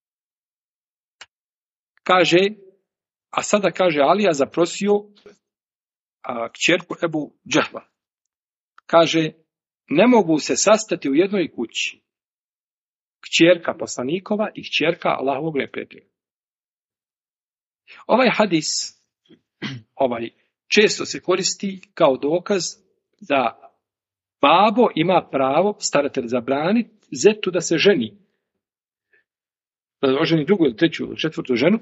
Kaže, a sada kaže Alija zaprosio kćerku Ebu Džehla. Kaže, ne mogu se sastati u jednoj kući kćerka poslanikova i kćerka Allahovog neprijatelja. Ovaj hadis često se koristi kao dokaz da babo ima pravo, staratelj, zabraniti zetu da se ženi. Da oženi drugu ili treću ili četvrtu ženu.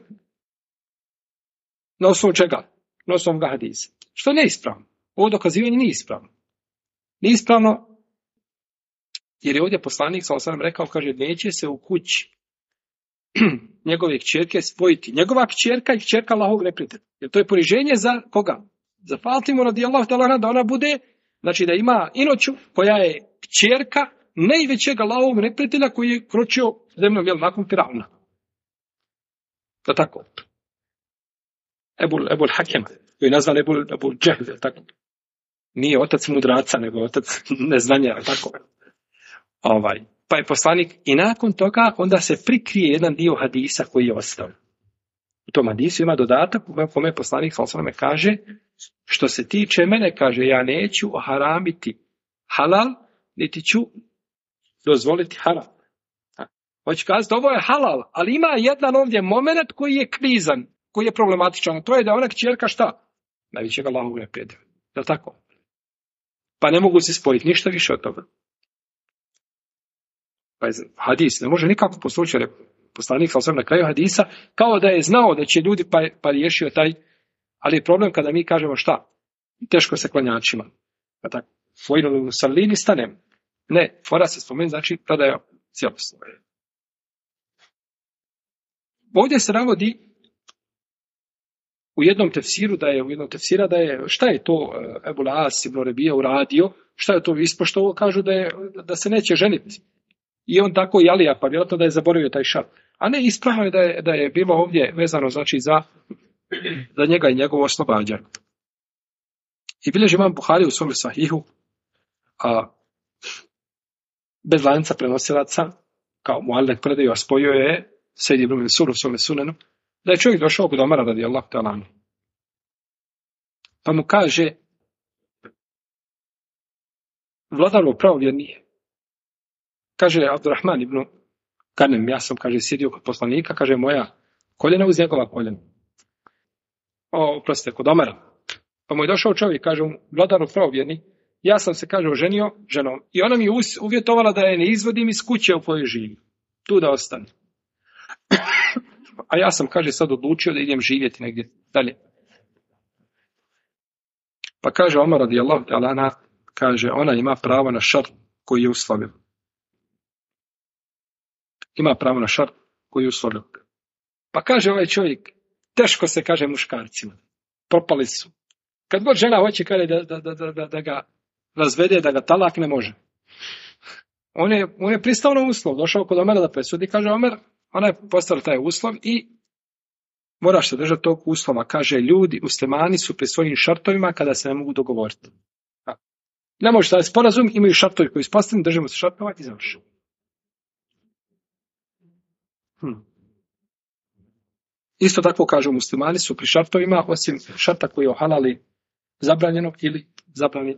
Na osnovu čega? Na osnovu ga hadisa. Što je neispravno? Ovo dokazivanje nije ispravno. Nije ispravno jer je ovdje poslanik s.a.v. rekao, kaže, neće se u kući njegove kćerke spojiti. Njegova kćerka i kćerka Allahovog neprijatelja. Jer to je poniženje za koga? Za Fatimu radijallahu ta'ala da ona bude, znači da ima inoću koja je kćerka najvećeg Allahovog neprijatelja koji je kročio zemljom nakon Firavna. To tako. Ebul Hakem, koji je nazvan Ebul Džehl, tako. Nije otac mudraca, nego otac neznanja, tako. Pa je poslanik i nakon toga onda se prikrije jedan dio hadisa koji je ostao. U tom hadisu ima dodatak u kome poslanik s.a.v. kaže, što se tiče mene, kaže, ja neću haramiti halal, niti ću dozvoliti haram. Hoće kazati, ovo je halal, ali ima jedan ovdje moment koji je kvizan, koji je problematičan. To je da ona kćerka šta? Najvećeg Allahovog neprijatelja. Je li tako? Pa ne mogu se spojiti ništa više od toga. Pa je hadis ne može nikako poslući, jer je poslanik s.a.v. na kraju hadisa, kao da je znao da će ljudi pa riješio taj, ali je problem kada mi kažemo šta? Teško se klanjačima. Pa tako, fojnu salini stanem. Ne, mora se spomenuti, znači tada je cijelostno. Ovdje se navodi u jednom tefsiru da je, šta je to Ebul As ibn Rebija uradio, šta je to ispoštovao, kažu da se neće ženiti. I on tako i Alija, pa vjerojatno da je zaboravio taj šart. A ne, ispravno je da je bilo ovdje vezano, znači za njega i njegovo oslobađanje. I bilježi imam Buhari u svom sahihu, bez lanca prenosilaca, kao muallek predaju, a spojio je Sejid ibn Mansur u svome sunenu, da je čovjek došao kod Omara radijallahu ta'ala anhu. Pa mu kaže, vladaru pravovjerni, kaže Abdurrahman ibn Kanem, ja sam, kaže, sjedio kod poslanika, kaže, moja koljena uz njegova koljena. Oprostite, kod Omara. Pa mu je došao čovjek, kaže, vladaru pravovjerni, ja sam se, kaže, oženio ženom i ona mi je uvjetovala da je ne izvodim iz kuće u kojoj živim. Tu da ostane. A ja sam, kaže, sad odlučio da idem živjeti negdje dalje. Pa kaže Omar radijallahu ta'ala anha, kaže, ona ima pravo na šart koji je uslovio. Ima pravo na šart koji je uslovio. Pa kaže ovaj čovjek, teško se, kaže, muškarcima. Propali su. Kad god žena hoće, kaže, da ga razvede, da ga talak ne može. On je pristao na uslov, došao kod Omera da presudi, kaže Omer, ona je postavila taj uslov i Moraš se držati tog uslova. Kaže, ljudi, muslimani su pri svojim šartovima kada se ne mogu dogovoriti. Ne može da sporazum, imaju šartovi koji ispostavljeni, držimo se šartova i završimo. Isto tako kažu, muslimani su pri šartovima, osim šarta koji je o halali zabranjeno ili zabranjeno.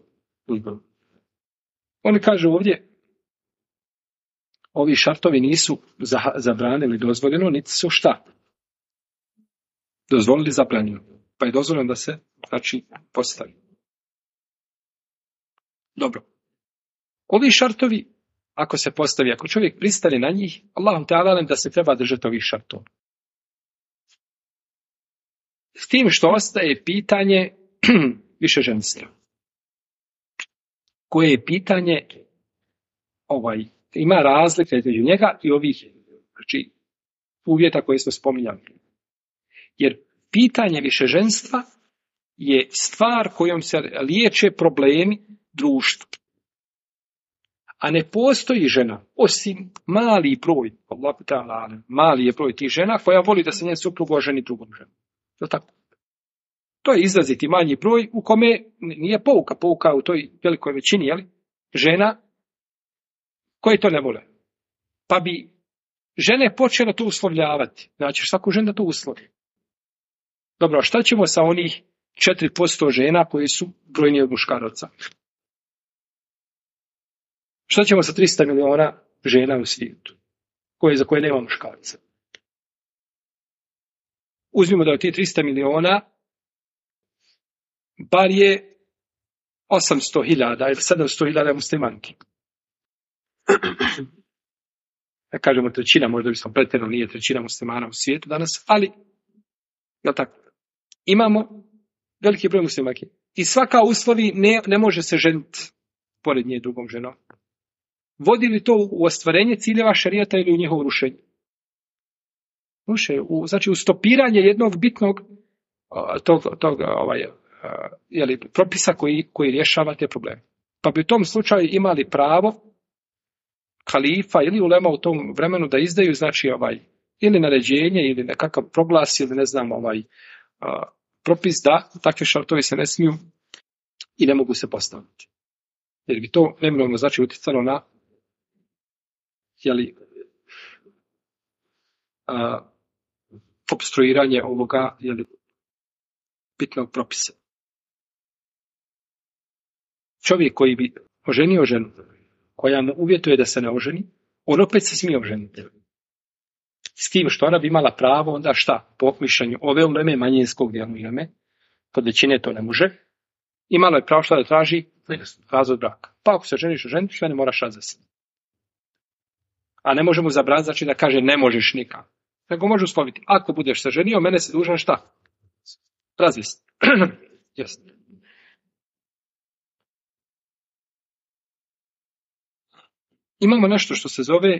Oni kažu ovdje, ovi šartovi nisu zabranili dozvoljeno, niti su šta? Dozvolili zabranjeno. Pa je dozvoljeno da se, znači, postavi. Dobro. Ovi šartovi, ako se postavi, ako čovjek pristane na njih, Allahu ta'ala da se treba držati ovih šartova. S tim što ostaje pitanje višeženstva. Koje je pitanje ima razlika između njega i ovih, znači, uvjeta koje smo spominjali. Jer pitanje višeženstva je stvar kojom se liječe problemi društva. A ne postoji žena, osim mali broj, mali je broj tih žena koja voli da se njen suprug oženi drugom ženom. To je izraziti manji broj u kome nije pouka u toj velikoj većini, jeli, žena koje to ne vole. Pa bi žene počele to uslovljavati. Znači, svaku ženu da to uslovi. Dobro, šta ćemo sa onih 4% žena koji su brojniji od muškaraca? Šta ćemo sa 300 miliona žena u svijetu, za koje nema muškarca? Uzmimo da od tih 300 miliona bar je 800.000 ili 700.000 muslimanki. Da kažemo trećina, možda bismo pretjerali, nije trećina muslimana u svijetu danas, ali je tako? Imamo veliki broj muslimanki. I svaka uslovi ne može se ženiti pored nje drugom ženom. Vodi li to u ostvarenje ciljeva šerijata ili u njihovo rušenje? Znači u stopiranje jednog bitnog propisa koji rješava te probleme. Pa bi u tom slučaju imali pravo halifa ili ulema u tom vremenu da izdaju, znači ili naređenje ili nekakav proglas ili ne znam propis da takve šartovi se ne smiju i ne mogu se postaviti. Jer bi to neminovno znači utjecalo na opstruiranje ovoga bitnog propisa. Čovjek koji bi oženio ženu koja mu uvjetuje da se ne oženi, on opet se smije oženiti. S tim što ona bi imala pravo, onda šta? Po mišljenju ove uleme, manjinskog dijela uleme, kod većine to ne može, imalo je pravo šta da traži razvod braka. Pa ako se ženiš oženiti, sve ne moraš razvesti. A ne možemo zabraniti, znači da kaže ne možeš nikad. Nego može usloviti, ako budeš se ženio, mene se dužan šta? Razvesti. Jasno. Imamo nešto što se zove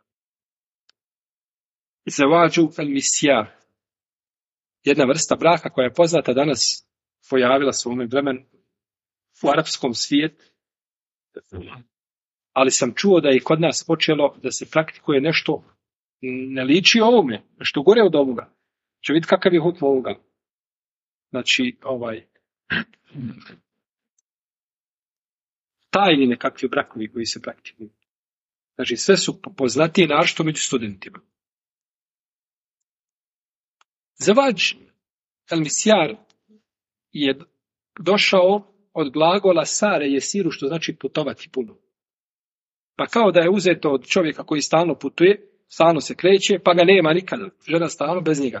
Zawađu al-Misjar. Jedna vrsta braka koja je poznata danas, pojavila se u ovom vremenu u arapskom svijetu. Ali sam čuo da je kod nas počelo da se praktikuje nešto ne liči ovome, nešto gore od ovoga. Će vidjeti kakav je hukm ovoga. Znači, tajni nekakvi brakovi koji se praktikuju. Znači, sve su poznatije našto među studentima. Zavađ el-Misjar je došao od glagola sare jesiru, što znači putovati puno. Pa kao da je uzeto od čovjeka koji stalno putuje, stalno se kreće, pa ga nema nikada. Žena stalno bez njega.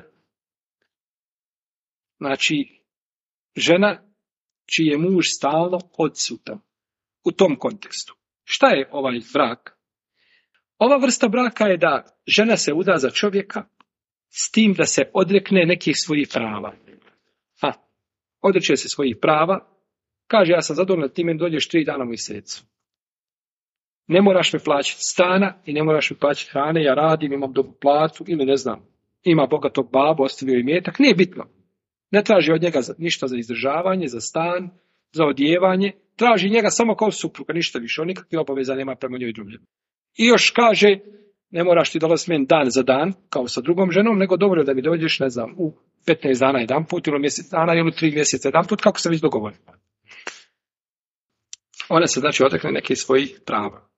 Znači, žena čiji je muž stalno odsutan. U tom kontekstu. Šta je ovaj brak? Ova vrsta braka je da žena se uda za čovjeka s tim da se odrekne nekih svojih prava. Odreće se svojih prava, kaže ja sam zadovoljna, ti meni dođeš 3 dana u mjesecu. Ne moraš mi plaćati stana i ne moraš mi plaćati hrane, ja radim, imam dobru platu ili ne znam, ima bogatog babu, ostavio imetak, nije bitno. Ne traži od njega ništa za izdržavanje, za stan, za odjevanje, traži njega samo kao supruga, ništa više, on nikakve obaveza nema prema njoj drugim. I još kaže, Ne moraš ti dolaziti meni dan za dan, kao sa drugom ženom, nego dovoljno da mi dođeš, ne znam, u 15 dana jedan put, ili mjesec dana, ili 3 mjeseca jedan put, kako se već dogovori. Ona se, znači, odrekne neke svojih prava.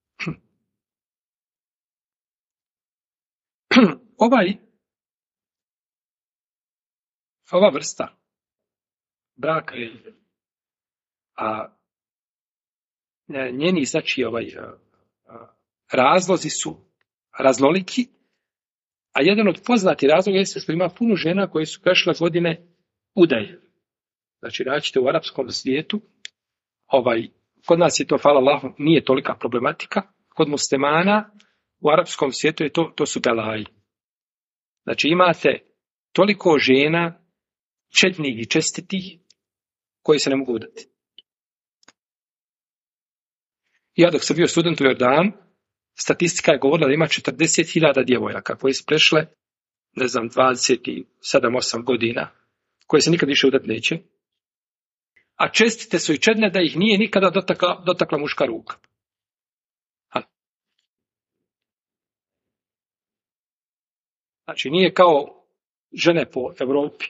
Ova vrsta braka je, njeni, znači, razlozi su raznoliki, a jedan od poznatih razloga je što ima puno žena koje su prešle godine udaje. Znači, naćete u arapskom svijetu, kod nas je to, hvala Allahu, nije tolika problematika, kod muslimana u arapskom svijetu je to su belaji. Znači, imate toliko žena, čednih i čestitih, koji se ne mogu udati. Ja dok sam bio student u Jordanu, statistika je govorila da ima 40.000 djevojaka koje su prešle, ne znam, 27-8 godina, koje se nikad više udati neće. A čestite su i čedne da ih nije nikada dotakla muška ruka. Znači, nije kao žene po Europi.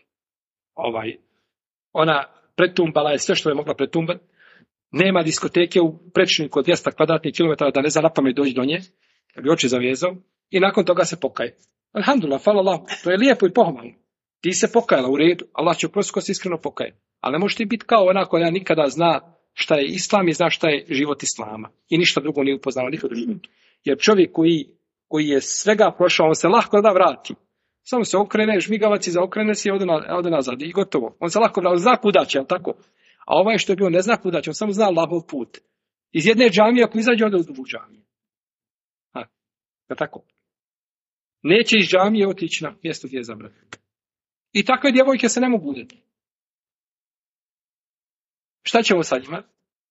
Ona pretumbala je sve što je mogla pretumbati. Nema diskoteke u prečniku od 200 kvadratnih kilometara da ne zna na pamet doći do nje, da bi oči zavezao, i nakon toga se pokaje. Alhamdulillah, hvala Allah, to je lijepo i pohvalno. Ti se pokajala u redu, Allah će oprostiti ko se iskreno pokaje. Ali ne možeš ti biti kao ona koja nikada zna šta je islam i zna šta je život islama. I ništa drugo nije upoznala nikad drugo. Jer čovjek koji je svega prošao, on se lahko da vrati. Samo se okrene, žmigavac i zaokrene se i ode nazad i gotovo. On se lahko vrati, zna kuda će, tako? A ovaj što je bio ne zna kuda će, on samo zna Allahov put. Iz jedne džamije, ako izađe, ode u drugu džamiju. Tako. Neće iz džamije otići na mjesto gdje je zabranjeno. I takve djevojke se ne mogu udati. Šta ćemo sad imati?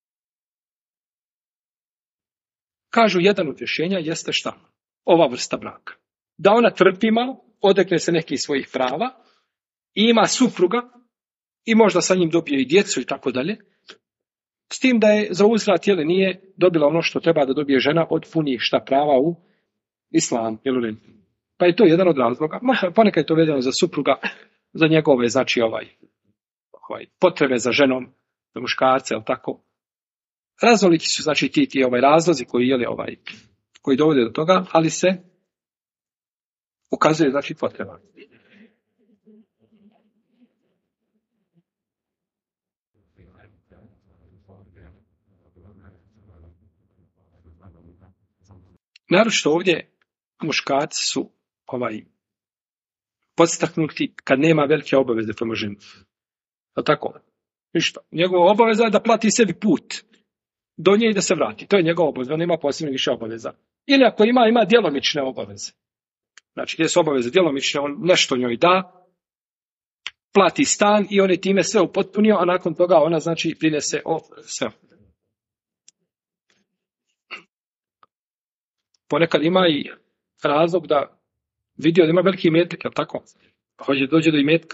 Kažu, jedan od rješenja jeste šta? Ova vrsta braka. Da ona trpi malo, odrekne se nekih svojih prava, i ima supruga, i možda sa njim dobije i djecu i tako dalje, s tim da je za uzvrat nije dobila ono što treba da dobije žena od punih šta prava u islam. Pa je to jedan od razloga. Ponekad je to vezano za supruga, za njegove, znači, potrebe za ženom, za muškarce, ali tako. Raznoliki su, znači, ti razlozi koji dovode do toga, ali se ukazuje, znači, potreba. Naročito ovdje muškarci su podstaknuti kad nema velike obaveze prema ženi. Tako? Ništa. Njegova obaveza je da plati sebi put do nje i da se vrati. To je njegova obaveza, on nema posebno više obaveza. Ili ako ima djelomične obaveze. Znači, gdje su obaveze djelomične, on nešto njoj da, plati stan i on je time sve upotpunio, a nakon toga ona, znači, prinese sve. Ponekad ima i razlog da vidio da ima veliki imetak, jel tako? Pa dođe do imetka.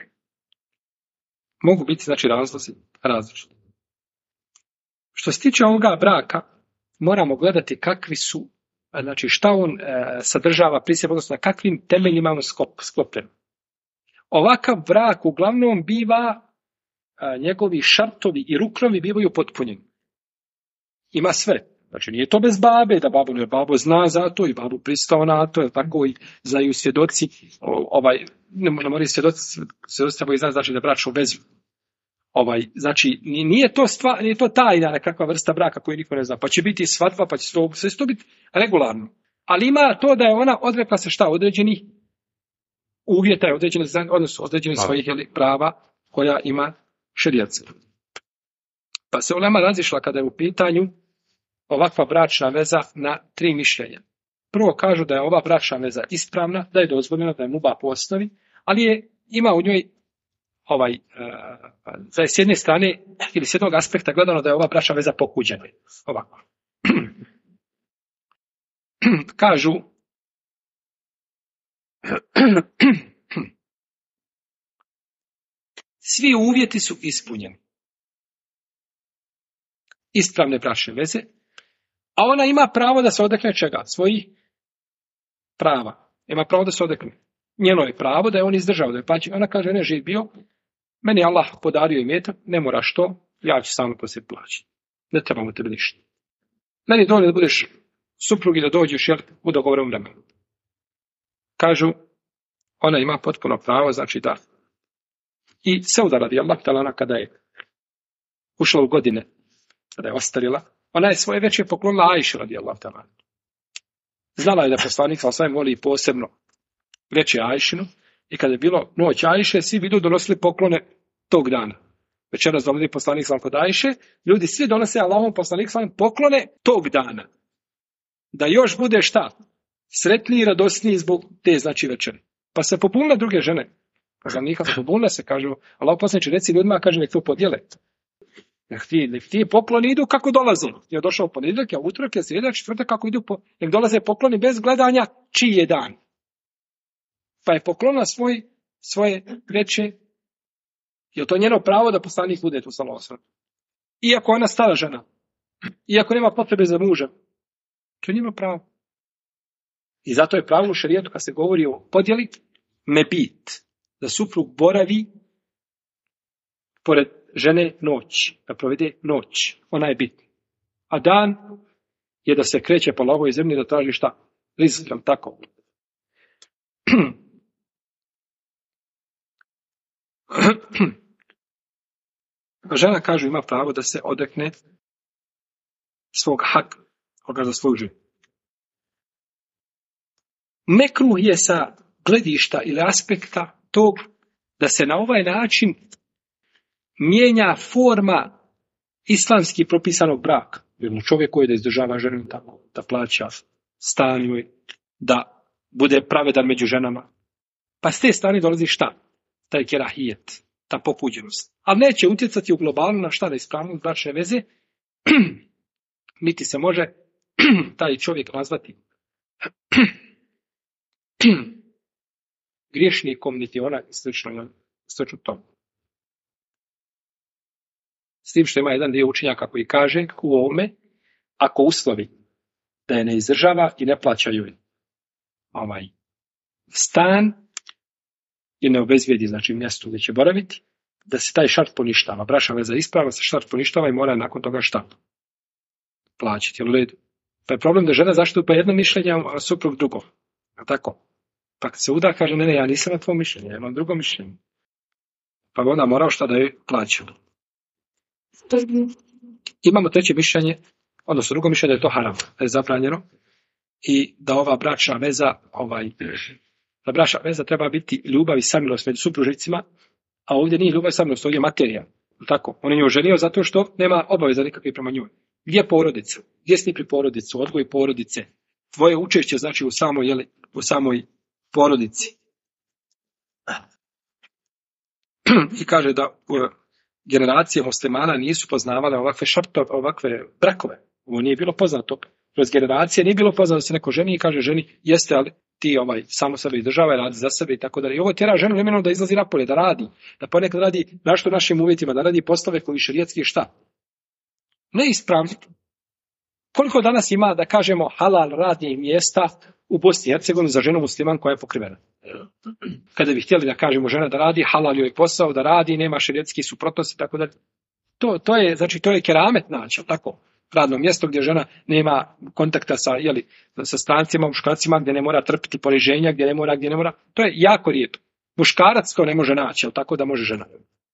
Mogu biti, znači, razlozi različiti. Što se tiče ovoga braka, moramo gledati kakvi su, znači šta on sadržava pri sebi, odnosno na kakvim temeljima on sklopljen. Ovakav brak uglavnom biva, njegovi šartovi i ruknovi bivaju potpunjeni. Ima sve. Znači, nije to bez babe, da babo zna za to i babu pristao na to, tako i znaju svjedoci, ne moraju svjedoci trebaju znati, znači da bračnu vezu. Znači, nije to tajna nekakva vrsta braka koju niko ne zna, pa će biti svadba, pa će sve to biti regularno. Ali ima to da je ona odrekla se šta? Određenih uvjeta, odnosno određenih svojih prava koja ima šerijatska. Pa se ulema razišla kada je u pitanju ovakva bračna veza na 3 mišljenja. Prvo kažu da je ova bračna veza ispravna, da je dozvoljena, da je muba po osnovi, ali ima u njoj da je s jedne strane ili s jednog aspekta gledano da je ova bračna veza pokuđena. Ovako. Kažu svi uvjeti su ispunjeni. Ispravne bračne veze, a ona ima pravo da se odrekne čega? Svojih prava. Ima pravo da se odrekne. Njeno je pravo da je on izdržao, da je plaći. Ona kaže, ne, živ bio, meni je Allah podario imetak, ne moraš to, ja ću samo to se plaćati. Ne trebamo tebi ništa. Meni je dovoljno da budeš suprug i da dođeš u dogovorom vremenu. Kažu, ona ima potpuno pravo, znači da. I Sauda radijallahu ta'ala kada je ušla u godine, kada je ostarila, ona je svoje veće poklonila Ajši radijallahu ta'ala. Znala je da poslanik sallallahu alejhi ve sellem voli posebno veće Ajšinu i kada je bilo noć Ajše, svi vidu donosili poklone tog dana. Večeras dolazi poslanik sallallahu kod Ajše, ljudi svi donose Allahom poslanik sallallahu poklone tog dana. Da još bude šta? Sretniji i radosniji zbog te znači večere. Pa se pobunile druge žene. Poslanika se pobunile se, kažu, Allah poslaniče, reci ljudima, kaže, nek to podijele. Nek ti pokloni idu kako dolaze. Je došao ponedjeljak, utorak, srijeda, četvrtak, kako idu, nek dolaze pokloni bez gledanja čiji je dan. Pa je poklona svoje veće. Je to njeno pravo da poslanik bude tu sallallahu alejhi ve sellem? Iako ona stara žena, iako nema potrebe za mužem, to je njeno pravo. I zato je pravo u šerijetu kad se govori o podjeli, mebit, da suprug boravi pored žene noć, da provede noć, ona je bitna. A dan je da se kreće po Allahovoj zemlji da traži šta? Rizq, tako. Žena, kažu, ima pravo da se odrekne svog hak, koga zaslužuje. Mekruh je sa gledišta ili aspekta tog da se na ovaj način mijenja forma islamski propisanog braka. Jedno čovjek koji da izdržava ženu tako, da plaća stan joj, da bude pravedan među ženama. Pa s te strane dolazi šta? Taj kerahijet, ta popuđenost. Ali neće utjecati u globalu na šta da ispravnost bračne veze, niti se može taj čovjek nazvati griješnikom, niti ona i slično tome. S tim što ima jedan dio učenjaka koji kaže u ovome, ako uslovi da je ne izdržava i ne plaća joj stan i ne obezvijedi, znači mjesto gdje će boraviti, da se taj šart poništava. Bračna veza ispravna se šart poništava i mora nakon toga šta? Plaćati. Pa je problem da žena zaštupa jedno mišljenje, a suprug drugo. Tako. Pa kad se uda, kaže, ne, ja nisam na tvom mišljenju, ja imam drugo mišljenje. Pa onda morao šta da joj plaća. Imamo treće mišljenje, odnosno drugo mišljenje da je to haram, da je zabranjeno i da ova bračna veza, da bračna veza treba biti ljubav i samilost među supružnicima, a ovdje nije ljubav i samilost, ovdje je materija. Tako, on je nju oženio zato što nema obaveza nikakve prema njoj. Gdje je porodica? Gdje si ti pri porodicu? Odgoj porodice. Tvoje učešće znači u samoj porodici. I kaže da generacije muslimana nisu poznavale ovakve šartove, ovakve brakove. Ovo nije bilo poznato. Kroz generacije nije bilo poznato da se neko ženi i kaže ženi, jeste, ali ti samo sebe izdržava i radi za sebe i tako dalje. I ovo tjera ženu imenom da izlazi napolje, da radi, da ponekad radi našto našim uvjetima, da radi poslove koji šerijatski šta? Neispravni. Koliko danas ima, da kažemo, halal radnih mjesta u Bosni i Hercegovini za ženu musliman koja je pokrivena? Kada bi htjeli da kažemo žena da radi, halal joj posao, da radi, nema šerijatskih suprotnosti i tako dalje. To je keramet naći, tako? Radno mjesto gdje žena nema kontakta sa strancima, muškarcima, gdje ne mora trpiti poniženja, gdje ne mora. To je jako rijetko. Muškarac to ne može naći, ali tako da može žena.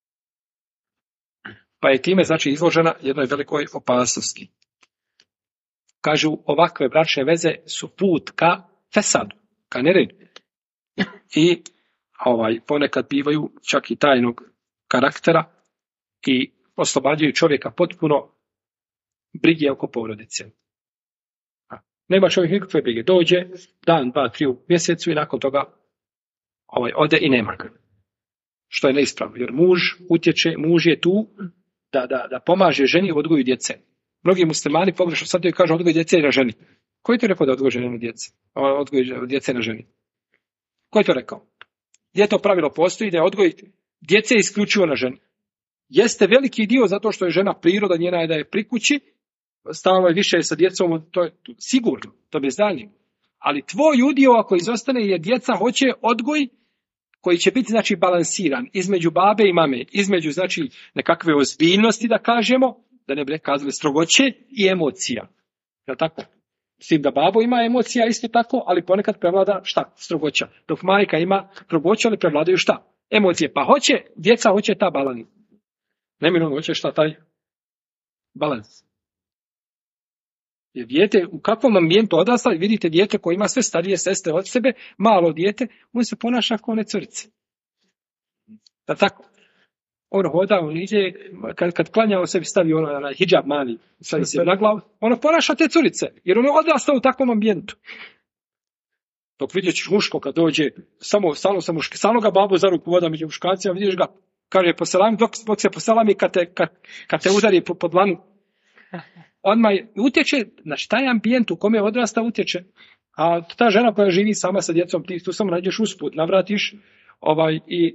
Pa je time znači izložena jednoj velikoj opasnosti. Kažu, ovakve bračne veze su put ka fesadu, ka neredu. I ponekad bivaju čak i tajnog karaktera i oslobađaju čovjeka potpuno brige oko porodice. Nema čovjek nikakve brige. Dođe dan, 2, 3 u mjesecu i nakon toga ode i nema ga. Što je neispravno. Jer muž je tu da pomaže ženi u odgoju djece. Mnogi muslimani pogrešno sad joj kažu odgoj djece na ženi. Ko je to rekao da odgoj žene na djece? Odgoj djece na ženi. Ko je to rekao? Gdje to pravilo postoji da je odgoj djece isključivo na ženi? Jeste veliki dio zato što je žena priroda njena je da je pri kući, stalno je više sa djecom, to je sigurno, to bez daljnjeg. Ali tvoj udio ako izostane jer djeca hoće odgoj koji će biti znači balansiran između babe i mame, između znači nekakve ozbiljnosti da kažemo, da ne bi kazali strogoće i emocija. Je li tako? S tim da babo ima emocija isto tako, ali ponekad prevlada šta? Strogoća. Dok majka ima strogoća, ali prevladaju šta? Emocije. Pa djeca hoće ta balans. Neminovno hoće šta taj balans. Jer dijete, u kakvom ambijentu odrasla, vidite dijete koje ima sve starije sestre od sebe, malo dijete, on se ponaša kao one curice. Da tako? On hoda, on ide, kad klanja on sebi stavi onaj hidžab mali, stavi se na glavu, ono ponaša te curice, jer on je odrastao u takvom ambijentu. Dok vidjet ćeš muško kad dođe, samo ga babu za ruku voda među muškarcima, vidiš ga, kaže poselami, dok se poselami kad te udari po dlanu, odmah utječe, znači taj ambijent u kome odrasta utječe, a ta žena koja živi sama sa djecom, ti tu samo nađeš usput, navratiš i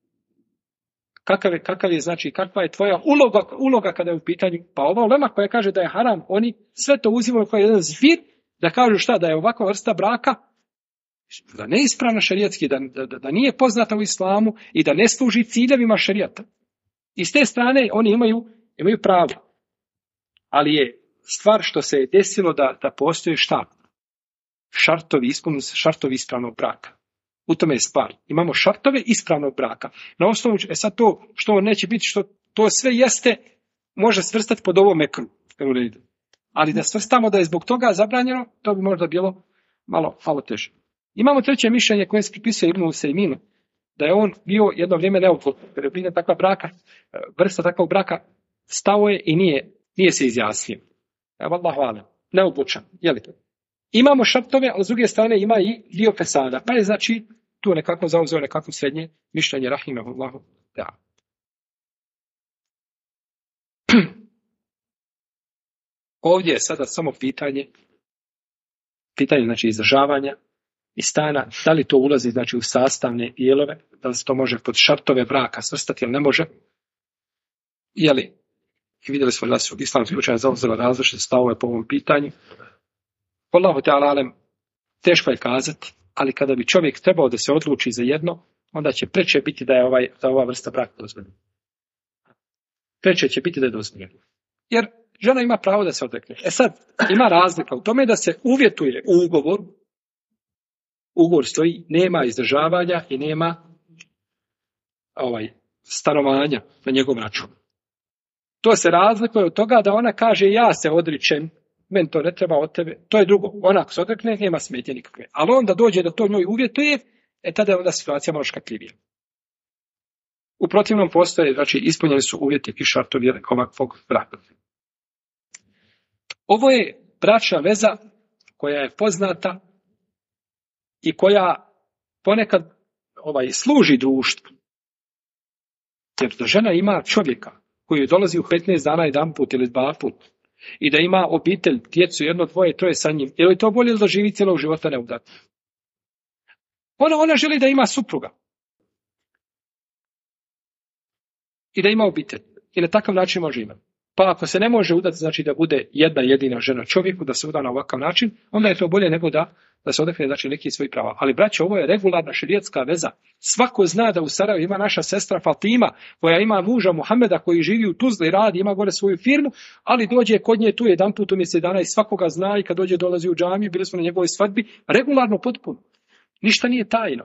kakav je, znači, kakva je tvoja uloga kada je u pitanju, pa ova ulema koja kaže da je haram, oni sve to uzimaju kao jedan zvir, da kažu šta, da je ovakva vrsta braka, da neispravna šerijatski, da nije poznata u islamu i da ne služi ciljevima šerijata. I s te strane oni imaju pravo. Ali je stvar što se je desilo da postoje šta? Šartovi ispravnog braka. U tome je stvar. Imamo šartove ispravnog braka. Na osnovu, sad to što on neće biti, što to sve jeste, može svrstati pod ovo mekru. Ali da svrstamo da je zbog toga zabranjeno, to bi možda bilo malo teže. Imamo treće mišljenje koje se pripisuje Ibnu Usejminu, da je on bio jedno vrijeme neophodan. Takva braka, vrsta takvog braka stao je i nije se izjasnio. Vallahu alem, neobučan. Imamo šartove, ali s druge strane ima i dio fesada. Pa je znači tu nekako zauzeo nekako srednje mišljenje rahimahullahu ta'ala. Ovdje je sada samo pitanje znači izdržavanja i stana, da li to ulazi znači u sastavne dijelove, da li se to može pod šartove braka svrstati ili ne može. I vidjeli smo da su islamski učenjaci zauzeli različite stavove po ovom pitanju. Wallahu ta'ala alem, teško je kazati, ali kada bi čovjek trebao da se odluči za jedno, onda će preče biti da je ova vrsta braka dozvoljena. Preče će biti da je dozvoljena. Jer žena ima pravo da se odrekne. Sad, ima razlika u tome da se uvjetuje u ugovoru. Ugovor stoji, nema izdržavanja i nema stanovanja na njegovom računu. To se razlikuje od toga da ona kaže ja se odričem, meni to ne treba od tebe, to je drugo. Ona ako se odrekne, nema smetje nikakve. Ali onda dođe da to njoj uvjetuje, tada je onda situacija malo škakljivija. U protivnom postoje, znači ispunjeni su uvjeti i šartovi ovakvog braka. Ovo je bračna veza koja je poznata i koja ponekad služi društvu. Jer da žena ima čovjeka koji dolazi u 15 dana jedan put ili 2 put i da ima obitelj, djecu, 1, 2, 3 sa njim, je li to bolje da živi cijelog života neudatno? Ona želi da ima supruga i da ima obitelj i na takav način može imati. Pa ako se ne može udati, znači da bude jedna jedina žena čovjeku, da se uda na ovakav način, onda je to bolje nego da se odrekne znači neki svoj prava. Ali braćo, ovo je regularna šerijatska veza. Svako zna da u Sarajevu ima naša sestra Fatima, koja ima muža Muhameda koji živi u Tuzli, radi, ima gore svoju firmu, ali dođe kod nje tu jedan put u mjesec dana i svakoga zna i kad dolazi u džamiju, bili smo na njegovoj svadbi, regularno potpuno. Ništa nije tajno.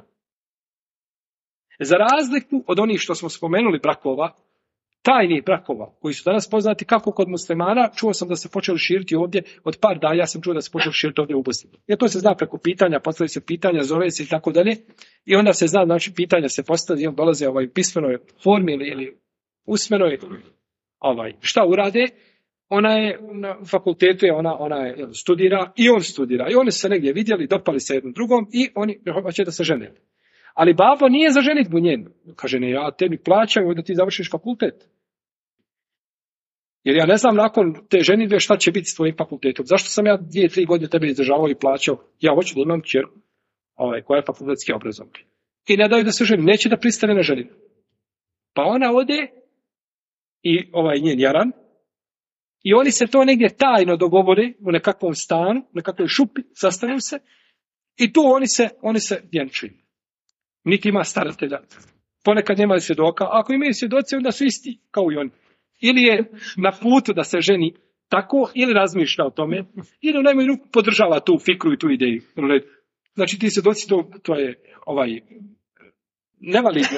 Za razliku od onih što smo spomenuli brakova, tajnih brakova, koji su danas poznati kako kod muslimana, čuo sam da se počeli širiti ovdje, od par dana ja sam čuo da se počeli širiti ovdje u Bosni. Jer to se zna preko pitanja, postavljaju se pitanja, zove se i tako dalje, i onda se zna, znači pitanja se postavljaju, dolaze u pismenoj formi ili usmenoj, šta urade, ona je na fakultetu, ona je studira i on studira, i oni su se negdje vidjeli, dopali se jednom drugom i oni hoće da se žene. Ali babo nije za ženitbu njenu. Kaže, ne, ja tebi plaćam da ti završiš fakultet. Jer ja ne znam nakon te ženitbe šta će biti s tvojim fakultetom. Zašto sam ja 2-3 godine tebe izdržavao i plaćao? Ja hoću da imam kćerku koja je fakultetski obrazovna. I ne daju da se ženi, neće da pristane na ženitbu. Pa ona ode i njen jaran i oni se to negdje tajno dogovore u nekakvom stanu, u nekakvoj šupi, sastanu se I tu oni se vjenčuju. Niti ima staratelja. Ponekad nemaju svjedoka. Ako imaju svjedoci, onda su isti kao i oni. Ili je na putu da se ženi tako, ili razmišlja o tome, ili u najmanju ruku podržava tu fikru i tu ideju. Znači ti svjedoci, to je nevalidno.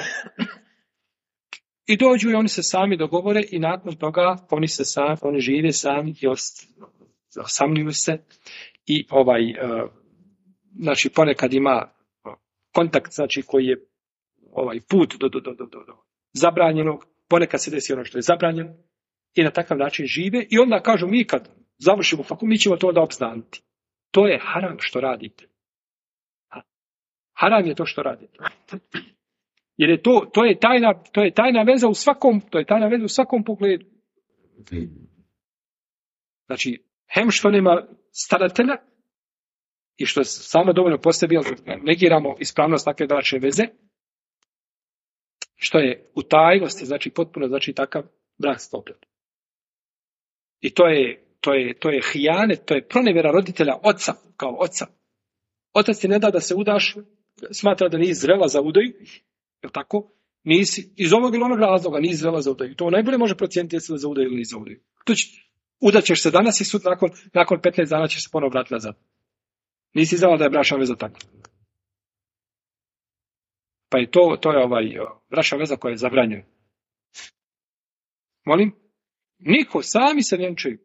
I dođu i oni se sami dogovore i nakon toga oni žive sami i osamljuju se i znači ponekad ima kontakt, znači koji je put do zabranjenog, ponekad se desi ono što je zabranjeno i na takav način žive i onda kažu mi kad završimo fakultet, mi ćemo to da obznaniti. To je haram što radite. Haram je to što radite. Jer je to je tajna veza u svakom pogledu. Znači, hem što nema staratelja i što samo dovoljno po sebi negiramo ispravnost takve bračne veze, što je u tajnosti, znači potpuno znači takav brak sklopljen. I to je hijanet, to je pronevjera roditelja oca, kao oca. Otac ti ne da se udaš, smatra da nisi zrela za udaju, je tako? Nisi, iz ovog ili onog razloga nisi zrela za udaju. To najbolje može procijeniti jesi li za udaju ili nisi za udaju. Udaćeš se danas i sutra nakon 15 dana ćeš se ponovo vratiti nazad. Nisi znala da je bračna veza takva. Pa i to je bračna veza koja je zabranjena. Molim? Niko, sami se vjenčaju.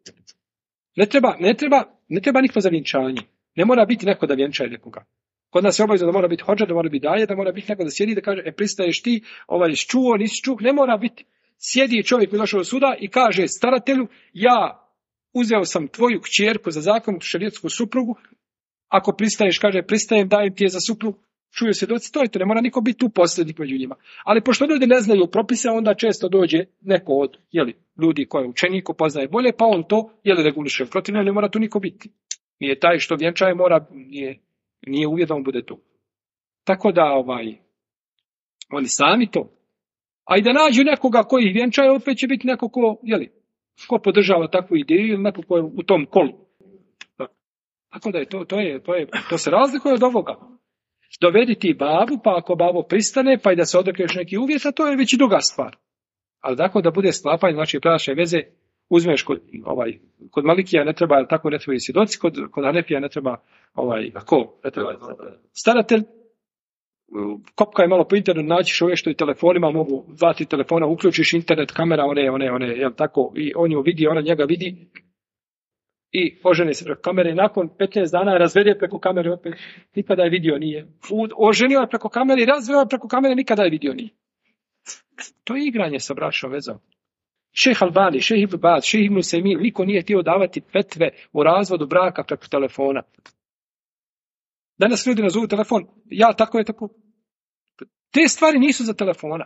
Ne treba niko za vjenčanje. Ne mora biti neko da vjenčaje nekoga. Kod nas je obavezno da mora biti hodža, da mora biti daje, da mora biti neko da sjedi i da kaže, pristaješ ti, čuo, nisi čuo, ne mora biti. Sjedi čovjek koji došao do suda i kaže staratelju, ja uzeo sam tvoju kćerku za zakonitu šerijetsku suprugu, ako pristaješ, kaže, pristajem, dajem ti je za suprugu, čuju se doci, to ne mora niko biti tu posljednik među njima. Ali pošto ljudi ne znaju propise, onda često dođe neko od ljudi koji je učenik, poznaje bolje, pa on to reguliše. Protivno ne mora tu niko biti. Nije taj što vjenčaje, nije uvjet da on bude tu. Tako da oni sami to. A i da nađu nekoga koji ih vjenčaje, opet će biti neko ko podržava takvu ideju ili neko ko je u tom kolu. Tako da je to se razlikuje od ovoga. Dovedi ti babu, pa ako babo pristane, pa i da se odrekneš neki uvjet, a to je već i druga stvar. Ali tako da bude sklapanje, znači bračne veze, uzmeš kod Malikija ne treba, tako ne treba i svjedoci, kod Hanefija ne treba, ne treba staratelj, kopka je malo po internetu, naćiš ove što i telefonima mogu, 2-3 telefona, uključiš internet, kamera, one, jel tako, i on ju vidi, ona njega vidi, i oženi se preko kamere i nakon 15 dana razvede preko kamere opet, nikada je vidio nije. Oženio je preko kamere i razveo preko kamere, nikada je vidio nije. To je igranje sa bračnom vezom. Šejh Albani, šejh Ibn Baz, šejh Ibn Usejmin, niko nije htio davati petve u razvodu braka preko telefona. Danas ljudi nazovu telefon, ja tako je tako. Te stvari nisu za telefona.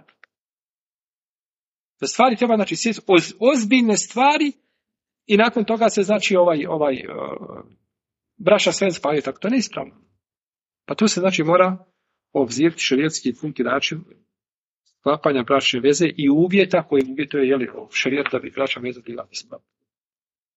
Za stvari treba, znači, sjeti ozbiljne stvari i nakon toga se, znači, bračna veza spajaju tako. To je neispravno. Pa tu se, znači, mora obzirati šerijetski punki način sklapanja bračne veze i uvjeta koji uvjetuje šerijat da bi bračna veza bila ispravna.